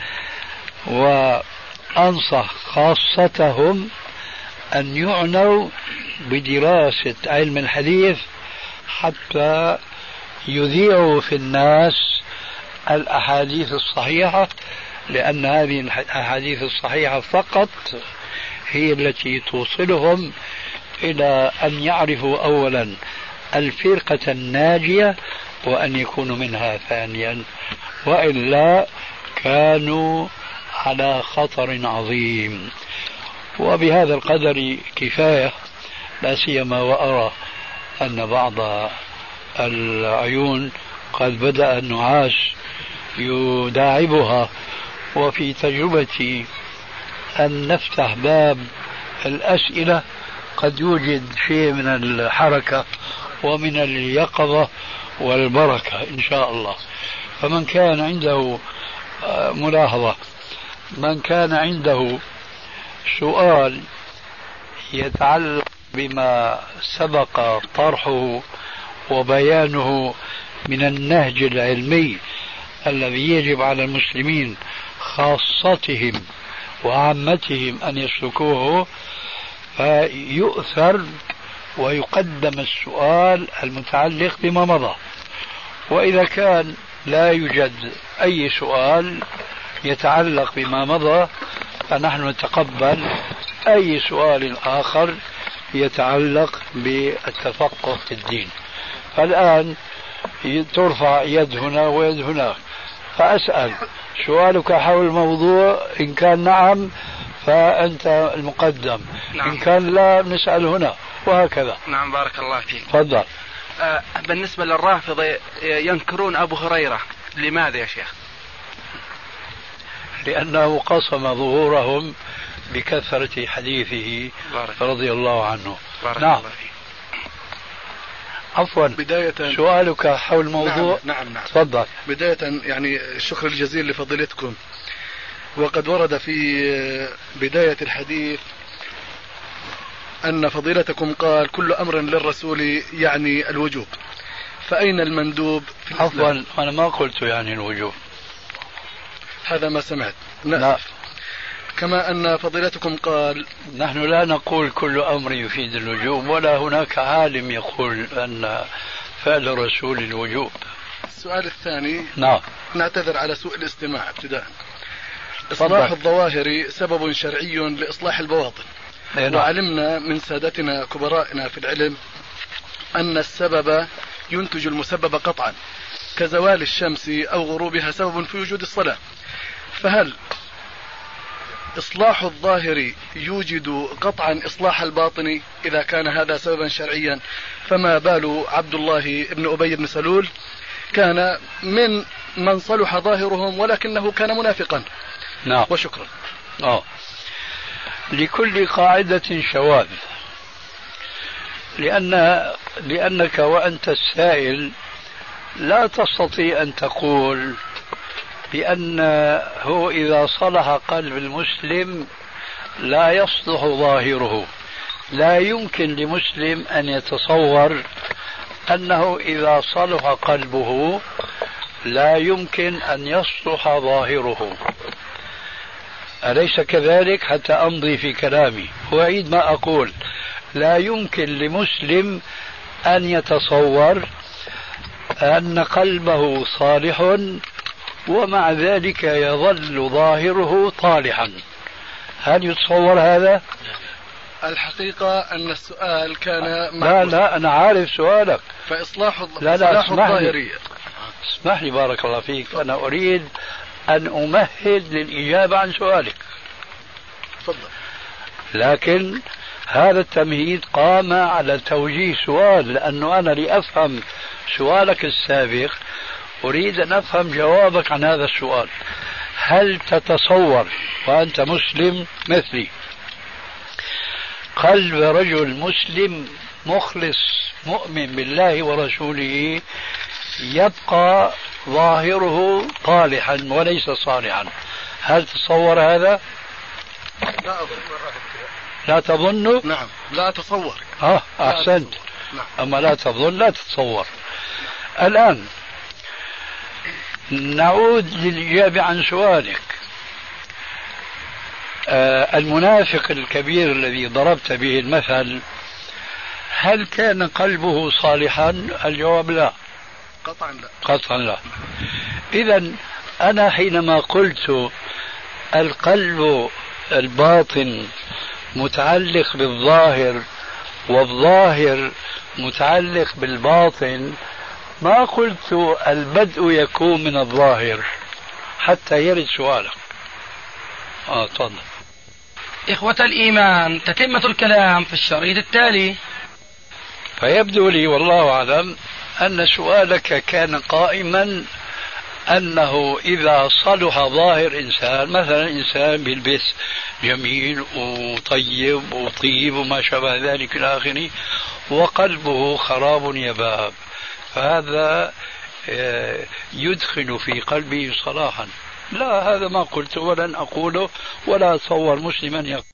وأنصح خاصتهم أن يعنوا بدراسة علم الحديث حتى يذيعوا في الناس الأحاديث الصحيحة، لأن هذه الأحاديث الصحيحة فقط هي التي توصلهم إلى أن يعرفوا أولا الفرقة الناجية وأن يكونوا منها ثانيا، وإلا كانوا على خطر عظيم. وبهذا القدر كفاية، لا سيما وأرى أن بعض العيون قد بدأ النعاس يداعبها، وفي تجربتي أن نفتح باب الأسئلة قد يوجد شيء من الحركة ومن اليقظة والبركة إن شاء الله. فمن كان عنده ملاحظة، من كان عنده سؤال يتعلق بما سبق طرحه وبيانه من النهج العلمي الذي يجب على المسلمين خاصتهم وعامتهم أن يسلكوه، فيؤثر ويقدم السؤال المتعلق بما مضى. وإذا كان لا يوجد أي سؤال يتعلق بما مضى فنحن نتقبل أي سؤال آخر يتعلق بالتفقه في الدين. فالآن ترفع يد هنا ويد هناك، فأسأل سؤالك حول الموضوع، إن كان نعم فأنت المقدم، نعم. إن كان لا نسأل هنا، وهكذا. نعم بارك الله فيك. تفضل. بالنسبة للرافضة ينكرون أبو هريرة، لماذا يا شيخ؟ لأنه قصم ظهورهم بكثرة حديثه رضي الله عنه. نعم. الله فيك. عفوا، بداية سؤالك حول الموضوع. نعم. تفضل. بداية يعني الشكر الجزيل لفضيلتكم. وقد ورد في بداية الحديث أن فضيلتكم قال كل أمر للرسول يعني الوجوب، فأين المندوب في الإسلام؟ عفوا، أنا ما قلت يعني الوجوب، هذا ما سمعت. لا. كما أن فضيلتكم قال. نحن لا نقول كل أمر يفيد الوجوب، ولا هناك عالم يقول أن فعل الرسول الوجوب. السؤال الثاني. نعم. نعتذر على سوء الاستماع ابتداء. إصلاح الظواهر سبب شرعي لإصلاح البواطن. وعلمنا من سادتنا كبرائنا في العلم أن السبب ينتج المسبب قطعا، كزوال الشمس أو غروبها سبب في وجود الصلاة. فهل إصلاح الظاهر يوجد قطعا إصلاح الباطن؟ إذا كان هذا سببا شرعيا فما بال عبد الله بن أبي بن سلول كان من صلح ظاهرهم ولكنه كان منافقا. نعم. وشكرا. لكل قاعدة شواذ، لأنك وأنت السائل لا تستطيع أن تقول بأنه إذا صلح قلب المسلم لا يصلح ظاهره. لا يمكن لمسلم أن يتصور أنه إذا صلح قلبه لا يمكن أن يصلح ظاهره. أليس كذلك؟ حتى أمضي في كلامي وأعيد ما أقول. لا يمكن لمسلم أن يتصور أن قلبه صالح ومع ذلك يظل ظاهره طالحا. هل يتصور هذا؟ الحقيقة أن السؤال كان لا أنا عارف سؤالك. فإصلاح الظاهرية. اسمح لي بارك الله فيك، أنا أريد أن أمهد للإجابة عن سؤالك. تفضل. لكن هذا التمهيد قام على توجيه سؤال، لأنه أنا لأفهم سؤالك السابق أريد أن أفهم جوابك عن هذا السؤال. هل تتصور وأنت مسلم مثلي قلب رجل مسلم مخلص مؤمن بالله ورسوله يبقى ظاهره طالحا وليس صالحا؟ هل تتصور هذا؟ لا أظن. لا تظن؟ نعم لا أتصور. أحسنت. نعم. أما لا تظن لا تتصور. الآن نعود للإجابة عن سؤالك. المنافق الكبير الذي ضربت به المثل هل كان قلبه صالحا؟ الجواب لا. قطعا لا. قطعا لا. إذن أنا حينما قلت القلب الباطن متعلق بالظاهر والظاهر متعلق بالباطن ما قلت البدء يكون من الظاهر حتى يرد سؤالك. تفضل. إخوة الإيمان، تتمة الكلام في الشريط التالي. فيبدو لي والله أعلم أن سؤالك كان قائما أنه إذا صلح ظاهر إنسان، مثلا إنسان بيلبس جميل وطيب وطيب وما شابه ذلك إلى آخره وقلبه خراب يباب، فهذا يدخل في قلبه صلاحا. لا، هذا ما قلت ولن أقوله ولا أتصور مسلما يقول.